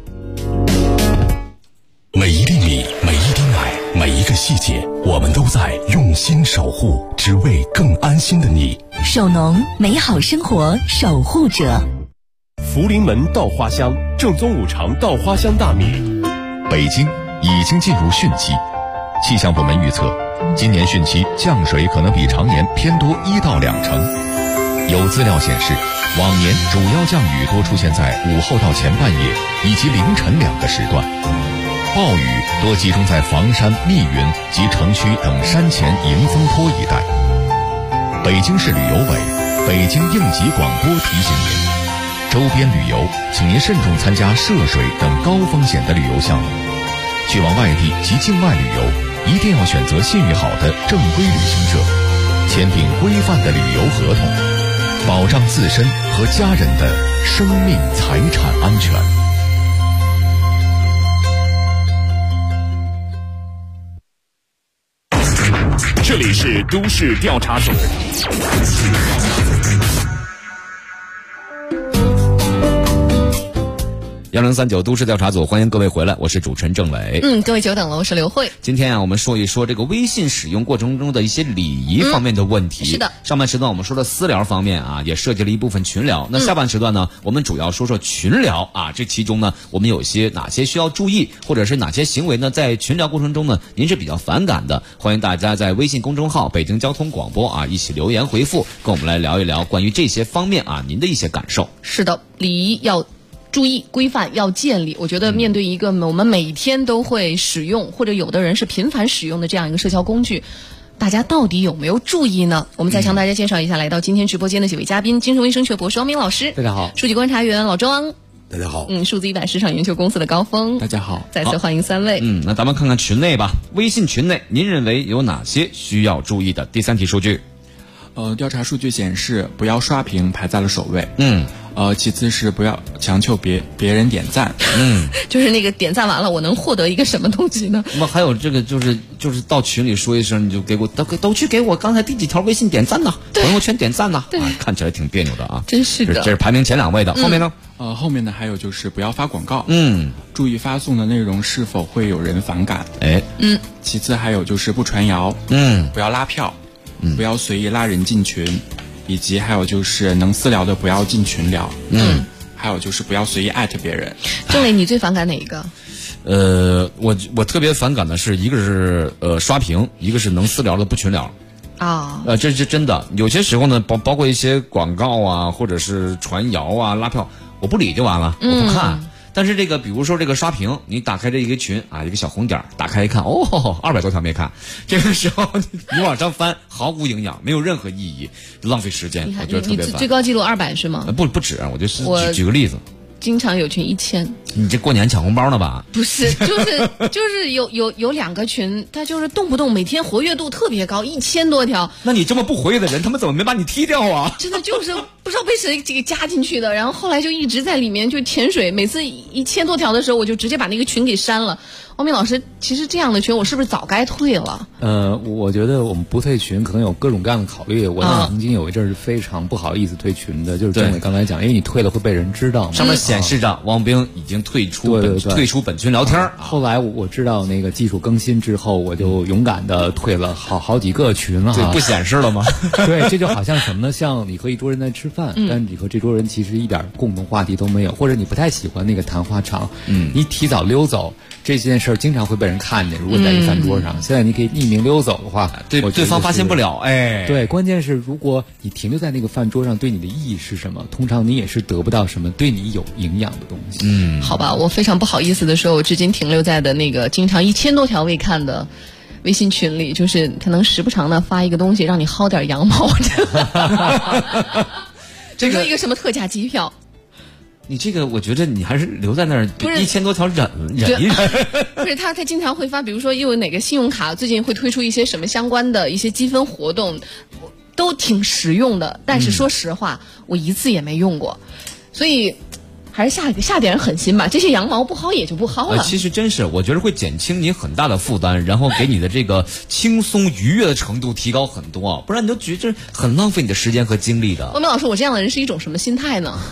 每一粒米，每一滴奶，每一个细节，我们都在用心守护，只为更安心的你。 守农，美好生活守护者。 福临门稻花香，正宗五常稻花香大米。 北京已经进入汛期，气象部门预测，今年汛期降水可能比常年偏多1到2成。有资料显示，往年主要降雨多出现在午后到前半夜以及凌晨2个时段，暴雨多集中在房山、密云及城区等山前迎风坡一带。北京市旅游委、北京应急广播提醒您，周边旅游请您慎重参加涉水等高风险的旅游项目。去往外地及境外旅游，一定要选择信誉好的正规旅行社，签订规范的旅游合同，保障自身和家人的生命财产安全。 这里是都市调查组。 1039都市调查组，欢迎各位回来，我是主持人郑伟。 各位久等了，我是刘慧。 今天我们说一说这个微信使用过程中的一些礼仪方面的问题。 是的， 上半时段我们说了私聊方面也涉及了一部分群聊。那下半时段呢，我们主要说说群聊这其中呢，我们有些哪些需要注意，或者是哪些行为呢，在群聊过程中呢，您是比较反感的。欢迎大家在微信公众号北京交通广播一起留言回复，跟我们来聊一聊关于这些方面您的一些感受。 是的，礼仪要注意，规范要建立。我觉得面对一个我们每天都会使用，或者有的人是频繁使用的这样一个社交工具，大家到底有没有注意呢？我们再向大家介绍一下来到今天直播间的几位嘉宾：精神卫生学博士王明老师， 大家好； 数据观察员老庄， 大家好； 数字100市场研究公司的高峰， 大家好。 再次欢迎3位。 那咱们看看群内吧。微信群内，您认为有哪些需要注意的？第3题数据。 调查数据显示，不要刷屏排在了首位。其次是不要强求别人点赞。 就是那个点赞完了，我能获得一个什么东西呢？ 那么还有这个就是到群里说一声，你就给我都去给我刚才第几条微信点赞呢？朋友圈点赞呢？看起来挺别扭的真是的。 这是排名前2位的。后面呢？ 后面呢还有就是不要发广告。注意发送的内容是否会有人反感。其次还有就是不传谣。不要拉票。不要随意拉人进群，以及还有就是能私聊的不要进群聊。还有就是不要随意艾特别人。 郑磊，你最反感哪一个？ 我特别反感的是，一个是刷屏，一个是能私聊的不群聊。这是真的。有些时候呢，包括一些广告或者是传谣拉票，我不理就完了，我不看。但是比如说这个刷屏，你打开这一个群一个小红点，打开一看，200多条没看，这个时候你往上翻，毫无营养，没有任何意义，浪费时间，我觉得特别烦。 你最高记录200是吗？ 不止，我就是举个例子。 经常有群1000， 你这过年抢红包呢吧？ 不是，就是有2个群，他就是动不动每天活跃度特别高，1000多条。 那你这么不活跃的人，他们怎么没把你踢掉啊？ 真的就是不知道被谁给加进去的，然后后来就一直在里面就潜水，每次1000多条的时候，我就直接把那个群给删了。王明老师，其实这样的群我是不是早该退了？ 我觉得我们不退群可能有各种各样的考虑。我曾经有一阵是非常不好意思退群的，就是郑伟刚才讲，因为你退了会被人知道嘛。 上面显示着王兵已经退出本群聊天。 后来我知道那个技术更新之后，我就勇敢的退了好几个群了。 对，不显示了吗？ 对，这就好像什么呢？像你和一桌人在吃饭，但你和这桌人其实一点共同话题都没有，或者你不太喜欢那个谈话场，你提早溜走。这件事儿经常会被人看见。如果在一饭桌上，现在你可以匿名溜走的话， 对方发现不了。 对，关键是如果你停留在那个饭桌上，对你的意义是什么？通常你也是得不到什么对你有营养的东西。 好吧，我非常不好意思的说，我至今停留在的那个经常1000多条未看的微信群里，就是可能时不常的发一个东西，让你薅点羊毛。这个一个什么特价机票。 你这个我觉得你还是留在那儿，1000多条忍一忍。 不是他经常会发，比如说又有哪个信用卡最近会推出一些什么相关的一些积分活动，都挺实用的。但是说实话，我一次也没用过，所以还是下点狠心吧。这些羊毛不薅也就不薅了。 其实真是，我觉得会减轻你很大的负担，然后给你的这个轻松愉悦的程度提高很多，不然你就觉得很浪费你的时间和精力的。 王明老师，我这样的人是一种什么心态呢？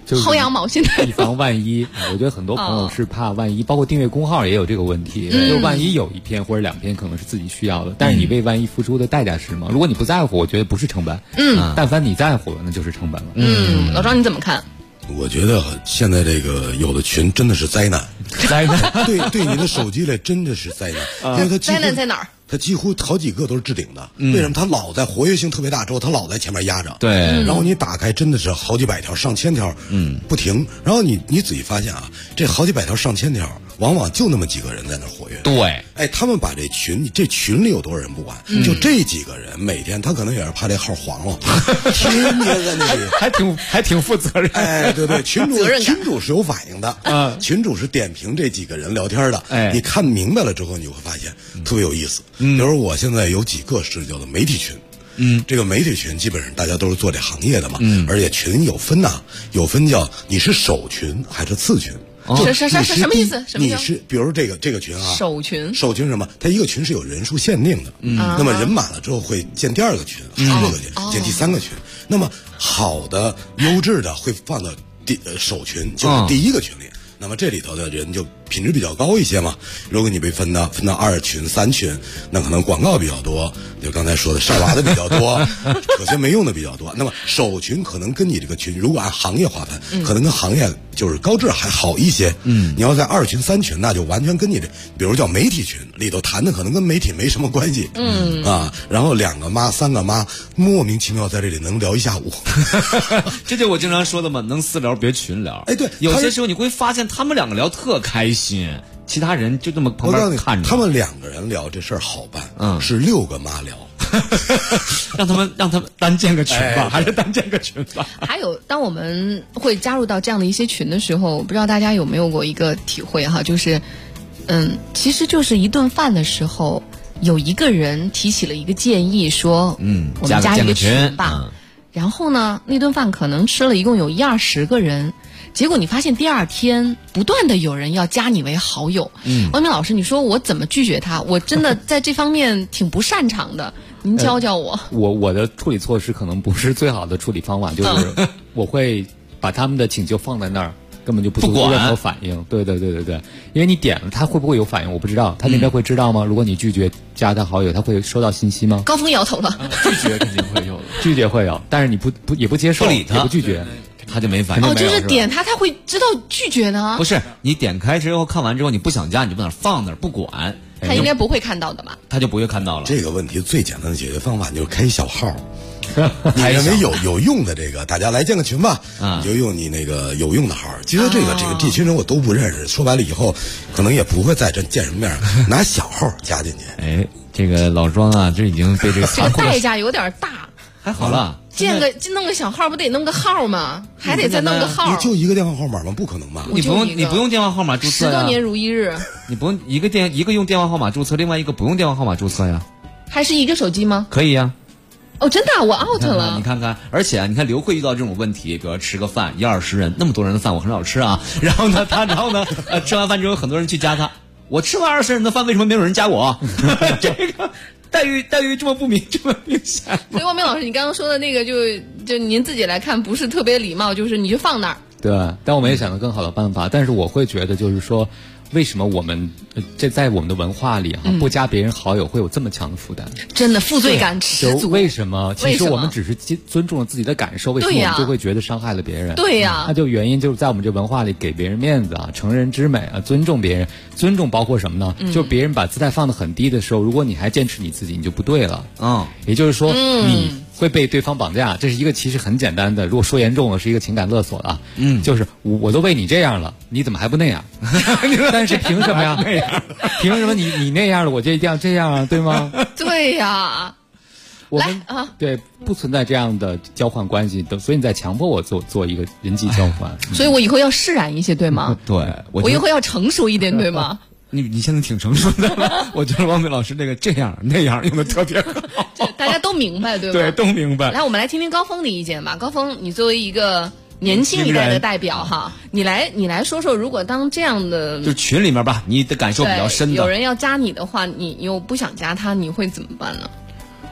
就是薅羊毛现在以防万一。我觉得很多朋友是怕万一，包括订阅公号也有这个问题，就万一有一篇或者2篇可能是自己需要的，但是你为万一付出的代价是什么？如果你不在乎，我觉得不是成本。但凡你在乎了，那就是成本了。 老张你怎么看？ 我觉得现在这个有的群真的是灾难，对你的手机来真的是灾难，因为它灾难在哪儿？ 他几乎好几个都是置顶的，为什么？他老在活跃性特别大之后，他老在前面压着。 对， 然后你打开真的是好几百条、上千条，不停。然后你仔细发现啊，这好几百条、上千条，往往就那么几个人在那活跃。 对， 哎，他们把这群里有多少人不管，就这几个人每天，他可能也是怕这号黄了，天天在那里， 还挺负责任。 哎，对，群主是有反应的，群主是点评这几个人聊天的。哎，你看明白了之后，你会发现特别有意思。比如我现在有几个是叫做媒体群，这个媒体群基本上大家都是做这行业的嘛，而且群有分呐，有分叫你是首群还是次群。 什么意思？ 你是比如这个群啊， 首群什么？它一个群是有人数限定的，那么人满了之后会建第2个群，还是这个群建第3个群。那么好的、优质的会放到首群，就是第1个群里。那么这里头的人就品质比较高一些嘛。如果你被分到2群、3群，那可能广告比较多，就刚才说的晒娃的比较多，可惜没用的比较多。那么首群可能跟你这个群，如果按行业划分，可能跟行业就是高质还好一些。你要在2群、3群，那就完全跟你这，比如叫媒体群里头谈的可能跟媒体没什么关系。然后2个妈、3个妈，莫名其妙在这里能聊一下午。 这就我经常说的嘛，能私聊别群聊。 哎，对， 有些时候你会发现他们2个聊特开心，其他人就这么旁边看着。 他们2个人聊这事儿好办，是6个妈聊。 让他们单建个群吧，还是单建个群吧。 还有，当我们会加入到这样的一些群的时候，不知道大家有没有过一个体会哈，就是，其实就是一顿饭的时候，有一个人提起了一个建议，说，我们加一个群吧。然后呢，那顿饭可能吃了一共有20个人。结果你发现第2天不断的有人要加你为好友。王明老师，你说我怎么拒绝他？我真的在这方面挺不擅长的，您教教我。 我的处理措施可能不是最好的处理方法，就是我会把他们的请求放在那儿，根本就不做任何反应。对，因为你点了，他会不会有反应我不知道，他那边会知道吗？如果你拒绝加他好友，他会收到信息吗？ 高峰摇头了， 拒绝肯定会有的， 拒绝会有，但是你也不接受， 不理他， 也不拒绝。 他就没反应。 就是点他会知道拒绝呢？ 不是，你点开之后看完之后你不想加，你就把那放那儿不管。 他应该不会看到的吧？ 他就不会看到了。 这个问题最简单的解决方法就是开小号。你认为有用的这个，大家来建个群吧，你就用你那个有用的号。其实这群人我都不认识，说白了以后可能也不会再见什么面，拿小号加进去。 哎，这个老庄啊，这已经被这个这个代价有点大。 还好了。 弄个小号不得弄个号吗？还得再弄个号。 你就一个电话号码吗？不可能吧？ 你不用电话号码注册呀。 10多年如一日。 你不用一个用电话号码注册，另外一个不用电话号码注册呀。 还是一个手机吗？ 可以呀。 哦，真的，我 out 了。 你看看，而且你看刘慧遇到这种问题，比如吃个饭1-20人，那么多人的饭我很少吃啊。然后呢，吃完饭之后，很多人去加他。我吃完20人的饭，为什么没有人加我？这个。待遇这么不明，这么明显。 所以王明老师，你刚刚说的那个就您自己来看不是特别礼貌，就是你就放那儿。 对，但我们也想了更好的办法。但是我会觉得，就是说，为什么我们在我们的文化里不加别人好友会有这么强的负担？ 真的负罪感十足。 为什么？其实我们只是尊重了自己的感受，为什么我们就会觉得伤害了别人？ 对呀， 那就原因就是在我们这文化里给别人面子啊，成人之美啊，尊重别人。尊重包括什么呢？就别人把姿态放得很低的时候，如果你还坚持你自己，你就不对了。也就是说，你会被对方绑架。这是一个其实很简单的，如果说严重了，是一个情感勒索了。就是我都为你这样了，你怎么还不那样？但是凭什么呀？凭什么你那样了，我就一定要这样啊？对吗？ 对呀。 我们对不存在这样的交换关系的，所以你在强迫我做一个人际交换。 所以我以后要释然一些，对吗？ 对， 我以后要成熟一点，对吗？ 你现在挺成熟的，我觉得王明老师那个这样那样用的特别好， 大家都明白，对吗？ 对，都明白。 来，我们来听听高峰的意见吧。高峰，你作为一个年轻一代的代表哈，你来说说，如果当这样的就群里面吧，你的感受比较深的， 有人要加你的话，你又不想加他，你会怎么办呢？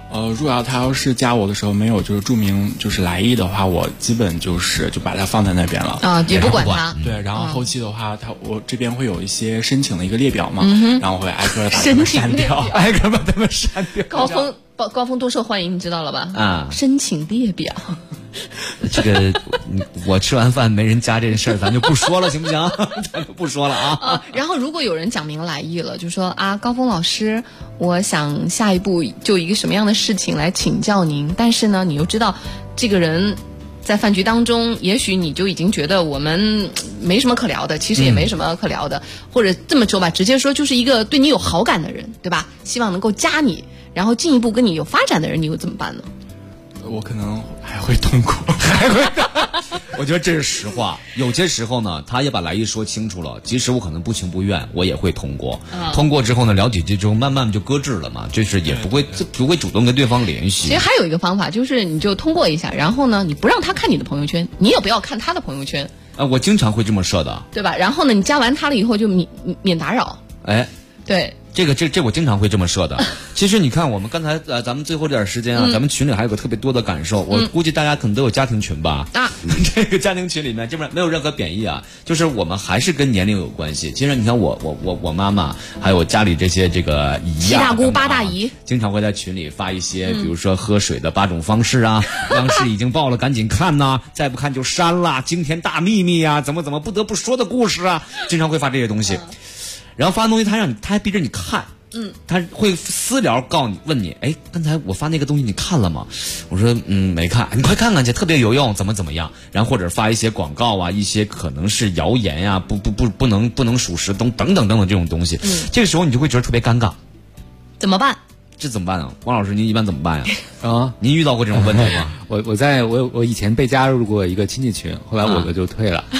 如果他要是加我的时候没有就是注明就是来意的话，我基本就把它放在那边了啊，也不管他。 对，然后后期的话，我这边会有一些申请的一个列表嘛，然后我会挨个把它们删掉，挨个把它们删掉。 高峰多受欢迎，你知道了吧？ 啊， 申请列表。 这个我吃完饭没人加这事儿，咱就不说了，行不行？咱就不说了啊。 然后如果有人讲明来意了，就说啊，高峰老师，我想下一步就一个什么样的事情来请教您，但是呢，你又知道这个人在饭局当中，也许你就已经觉得我们没什么可聊的，其实也没什么可聊的，或者这么说吧，直接说就是一个对你有好感的人，对吧？希望能够加你，然后进一步跟你有发展的人，你会怎么办呢？ 我可能还会痛苦， 我觉得这是实话。有些时候呢，他也把来意说清楚了，即使我可能不情不愿，我也会通过。通过之后呢，聊几句之后，慢慢就搁置了嘛，就是也不会主动跟对方联系。 其实还有一个方法，就是你就通过一下，然后呢，你不让他看你的朋友圈，你也不要看他的朋友圈。 我经常会这么设的， 对吧？然后呢，你加完他了以后就免打扰。 哎， 对。 这我经常会这么设的。其实你看，我们刚才咱们最后这点时间啊，咱们群里还有个特别多的感受。我估计大家可能都有家庭群吧。这个家庭群里面基本上没有任何贬义啊，就是我们还是跟年龄有关系。其实你看我妈妈，还有家里这些这个姨七大姑八大姨， 经常会在群里发一些，比如说喝水的8种方式啊，央视已经报了赶紧看呐，再不看就删了，惊天大秘密啊，怎么不得不说的故事啊，经常会发这些东西。然后发东西他还逼着你看。他会私聊问你，哎，刚才我发那个东西你看了吗？我说没看，你快看看去，特别有用，怎么样？然后或者发一些广告啊，一些可能是谣言呀，不能属实等等这种东西。这个时候你就会觉得特别尴尬， 怎么办？ 这怎么办啊？王老师，您一般怎么办呀？啊，您遇到过这种问题吗？ 我以前被加入过一个亲戚群，后来我就退了。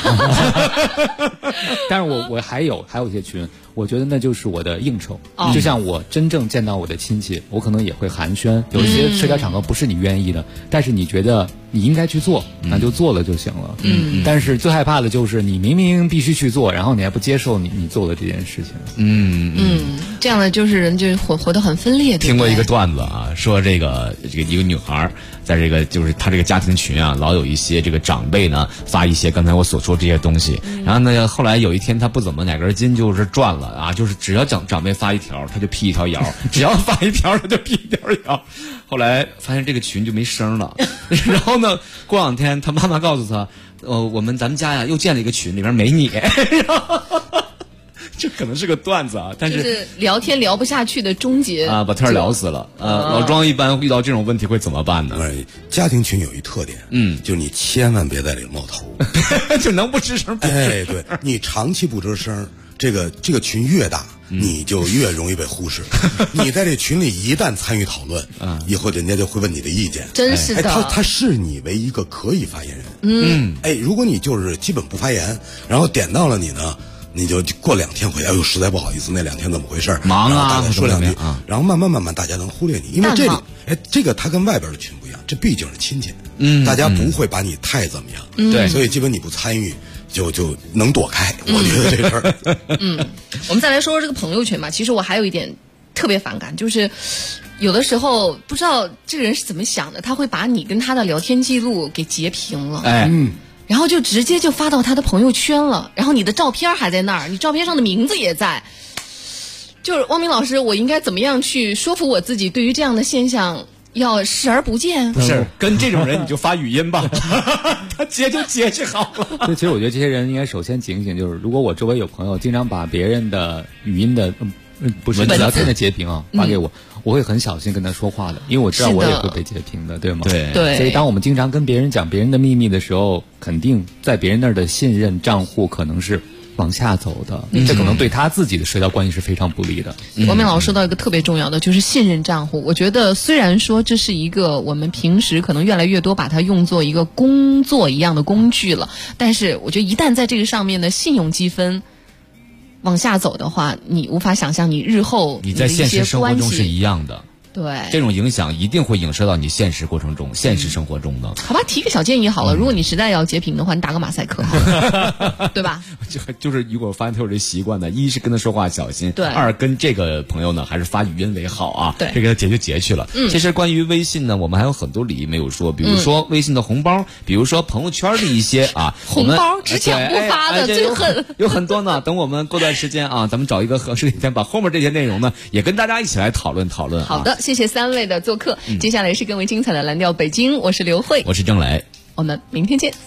但是我还有一些群，我觉得那就是我的应酬。就像我真正见到我的亲戚，我可能也会寒暄。有一些社交场合不是你愿意的，但是你觉得你应该去做，那就做了就行了。但是最害怕的就是你明明必须去做，然后你还不接受你做的这件事情。 这样的就是人就活得很分裂。 听过一个段子啊，说这个一个女孩在这个就是她这个家庭群啊，老有一些这个长辈呢发一些刚才我所说这些东西，然后呢后来有一天她不怎么哪根筋就是转了啊，就是只要长辈发一条，她就辟一条谣；只要发一条，她就辟一条谣。后来发现这个群就没声了，然后呢过2天她妈妈告诉她，咱们家呀又建了一个群，里面没你。这可能是个段子啊，但是就是聊天聊不下去的终结啊，把天聊死了。老庄一般遇到这种问题会怎么办呢？ 家庭群有一特点，就是你千万别在里冒头， 就能不吱声。 哎，对，你长期不吱声，这个群越大，你就越容易被忽视。你在这群里一旦参与讨论，以后人家就会问你的意见。 真是的， 他视你为一个可以发言人。如果你就是基本不发言，然后点到了你呢，你就过2天回来，实在不好意思，那2天怎么回事？ 忙啊， 大概说2句，然后慢慢大家能忽略你，因为这里，这个他跟外边的群不一样，这毕竟是亲戚，大家不会把你太怎么样， 对， 所以基本你不参与，就能躲开。我觉得这事儿。 我们再来说说这个朋友圈吧。其实我还有一点特别反感，就是有的时候不知道这个人是怎么想的，他会把你跟他的聊天记录给截屏了。然后就直接就发到他的朋友圈了，然后你的照片还在那儿，你照片上的名字也在。就是汪明老师，我应该怎么样去说服我自己，对于这样的现象要视而不见？ 不是，跟这种人你就发语音吧，他截就截就好了。 其实我觉得这些人应该首先警醒，就是如果我周围有朋友经常把别人的语音的不是聊天的截屏啊发给我，我会很小心跟他说话的，因为我知道我也会被截屏的，对吗？ 对。 所以当我们经常跟别人讲别人的秘密的时候，肯定在别人那儿的信任账户可能是往下走的，这可能对他自己的社交关系是非常不利的。 王明老师说到一个特别重要的，就是信任账户。我觉得虽然说这是一个我们平时可能越来越多把它用作一个工作一样的工具了，但是我觉得一旦在这个上面的信用积分往下走的话，你无法想象你日后你在现实生活中是一样的。 对， 这种影响一定会影射到你现实过程中、现实生活中的。 好吧，提个小建议好了，如果你实在要截屏的话，你打个马赛克好了，对吧？ 就是如果发现他有这习惯呢，一是跟他说话小心， 对； 二跟这个朋友呢，还是发语音为好啊。 对， 这个截就截去了。其实关于微信呢，我们还有很多礼仪没有说，比如说微信的红包，比如说朋友圈的一些红包只抢不发的最狠， 有很多呢。等我们过段时间啊，咱们找一个合适的天，把后面这些内容呢，也跟大家一起来讨论讨论。 好的，谢谢3位的做客。接下来是更为精彩的蓝调北京，我是刘慧， 我是郑磊， 我们明天见。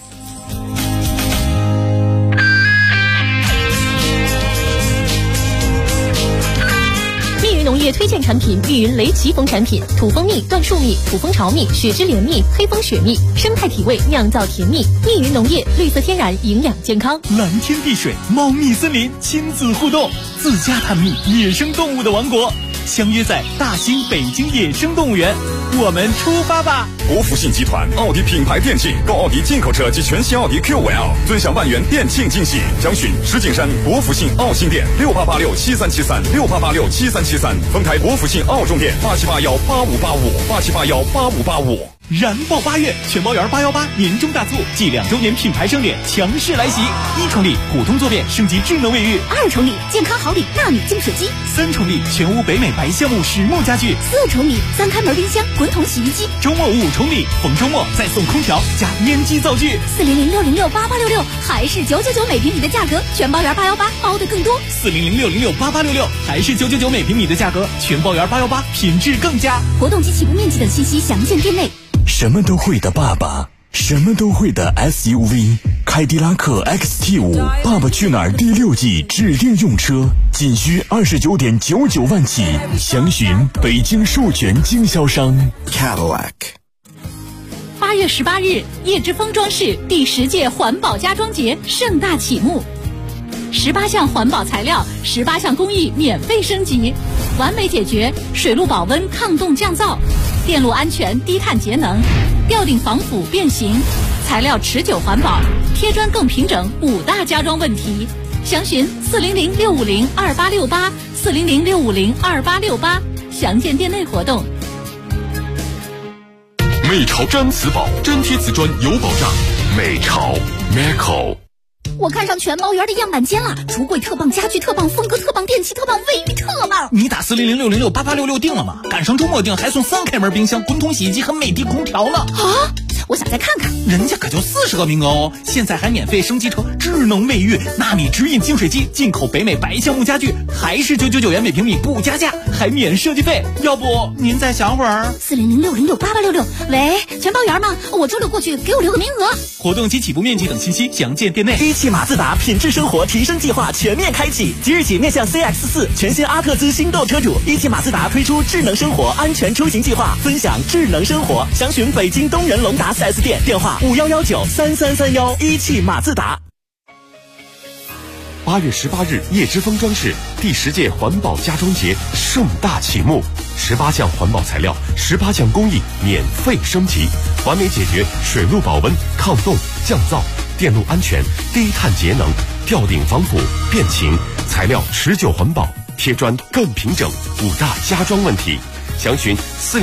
密云农业推荐产品：密云雷奇蜂产品，土蜂蜜、椴树蜜、土蜂巢蜜、雪之莲蜜、黑蜂雪蜜，生态体味，酿造甜蜜。密云农业，绿色天然，营养健康。 蓝天碧水，猫蜜森林，亲子互动，自家探秘野生动物的王国。相约在大兴北京野生动物园，我们出发吧！ 国福信集团奥迪品牌店庆，购奥迪进口车及全新奥迪 QL， 尊享万元店庆惊喜。详询石景山国福信奥新店6886737368867373，丰台国福信奥中店8781858585。 燃爆8月，全包圆818年终大促暨2周年品牌盛典强势来袭！1重礼普通坐便升级智能卫浴 ，2重礼健康好礼纳米净水机 ，3重礼全屋北美白橡木实木家具 ，4重礼3开门冰箱滚筒洗衣机。 周末5重礼，逢周末再送空调加烟机灶具。 40060688866还是999每平米的价格，全包圆818包的更多。 40060688866还是999每平米的价格，全包圆818品质更佳。 活动及起步面积等信息详见店内。 什么都会的爸爸，什么都会的 SUV， 凯迪拉克 XT5 爸爸去哪儿第6季指定用车，仅需29.99万起，详询北京授权经销商 Cadillac。 8月18日，叶之峰装饰第10届环保家装节盛大启幕，18项环保材料，18项工艺免费升级，完美解决水路保温、抗冻降噪、电路安全、低碳节能、吊顶防腐变形、材料持久环保、贴砖更平整5大家装问题。详询400-650-2868，400-650-2868，详见店内活动。 美潮毡瓷宝，粘贴瓷砖有保障。美潮 Meco。 我看上全包园的样板间了，橱柜特棒，家具特棒，风格特棒，电器特棒，卫浴特棒。 你打400-606-8866定了吗？赶上周末定还送3开门冰箱、滚筒洗衣机和美的空调呢。 啊！我想再看看， 人家可就40个名额哦！现在还免费升级成智能卫浴，纳米直饮净水机，进口北美白橡木家具，还是999元每平米不加价，还免设计费。要不您再想会儿 ？400-606-8866。喂，全包园吗？我周6过去，给我留个名额。 活动及起步面积等信息详见店内。 一汽马自达品质生活提升计划全面开启，即日起面向 CX4 全新阿特兹新购车主，一汽马自达推出智能生活安全出行计划，分享智能生活。详询北京东人龙达 4S 店，电话51193331，一汽马自达。 8月18日，叶之峰装饰第10届环保家装节盛大启幕，18项环保材料，18项工艺免费升级，完美解决水路保温、抗冻、降噪、电路安全、低碳节能、吊顶防腐、变形、材料持久环保、贴砖更平整5大家装问题。详询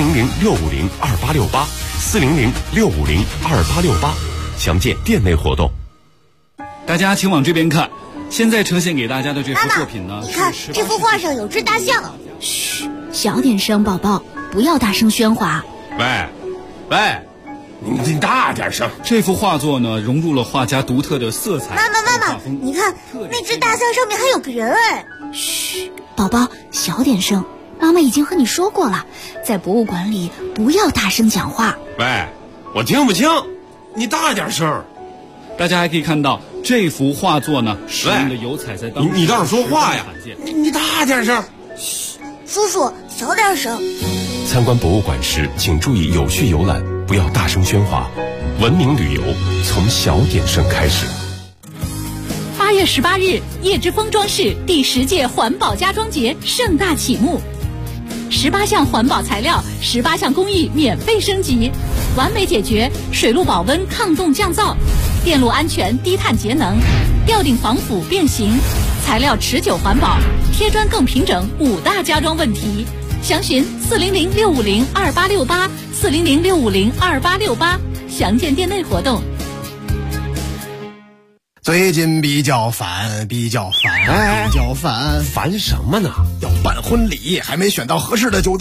400-650-2868，400-650-2868，详见店内活动。 大家请往这边看，现在呈现给大家的这幅作品呢， 你看这幅画上有只大象。嘘，小点声，宝宝，不要大声喧哗。 喂，你大点声。这幅画作呢，融入了画家独特的色彩。 妈妈，你看那只大象上面还有个人哎。嘘，宝宝，小点声。妈妈已经和你说过了，在博物馆里不要大声讲话。 喂，我听不清，你大点声。大家还可以看到这幅画作呢，使用的油彩在当中你倒是说话呀！ 你大点声。 嘘，叔叔小点声。 参观博物馆时，请注意有序游览，不要大声喧哗。文明旅游从小点声开始。 8月18日，叶之峰装饰第10届环保家装节盛大启幕，18项环保材料，18项工艺免费升级，完美解决水路保温、抗冻降噪、电路安全、低碳节能、吊顶防腐变形、材料持久环保、贴砖更平整5大家装问题。 详询400-650-2868 400-650-2868，详见店内活动。 最近比较烦， 烦什么呢？ 要办婚礼，还没选到合适的酒店。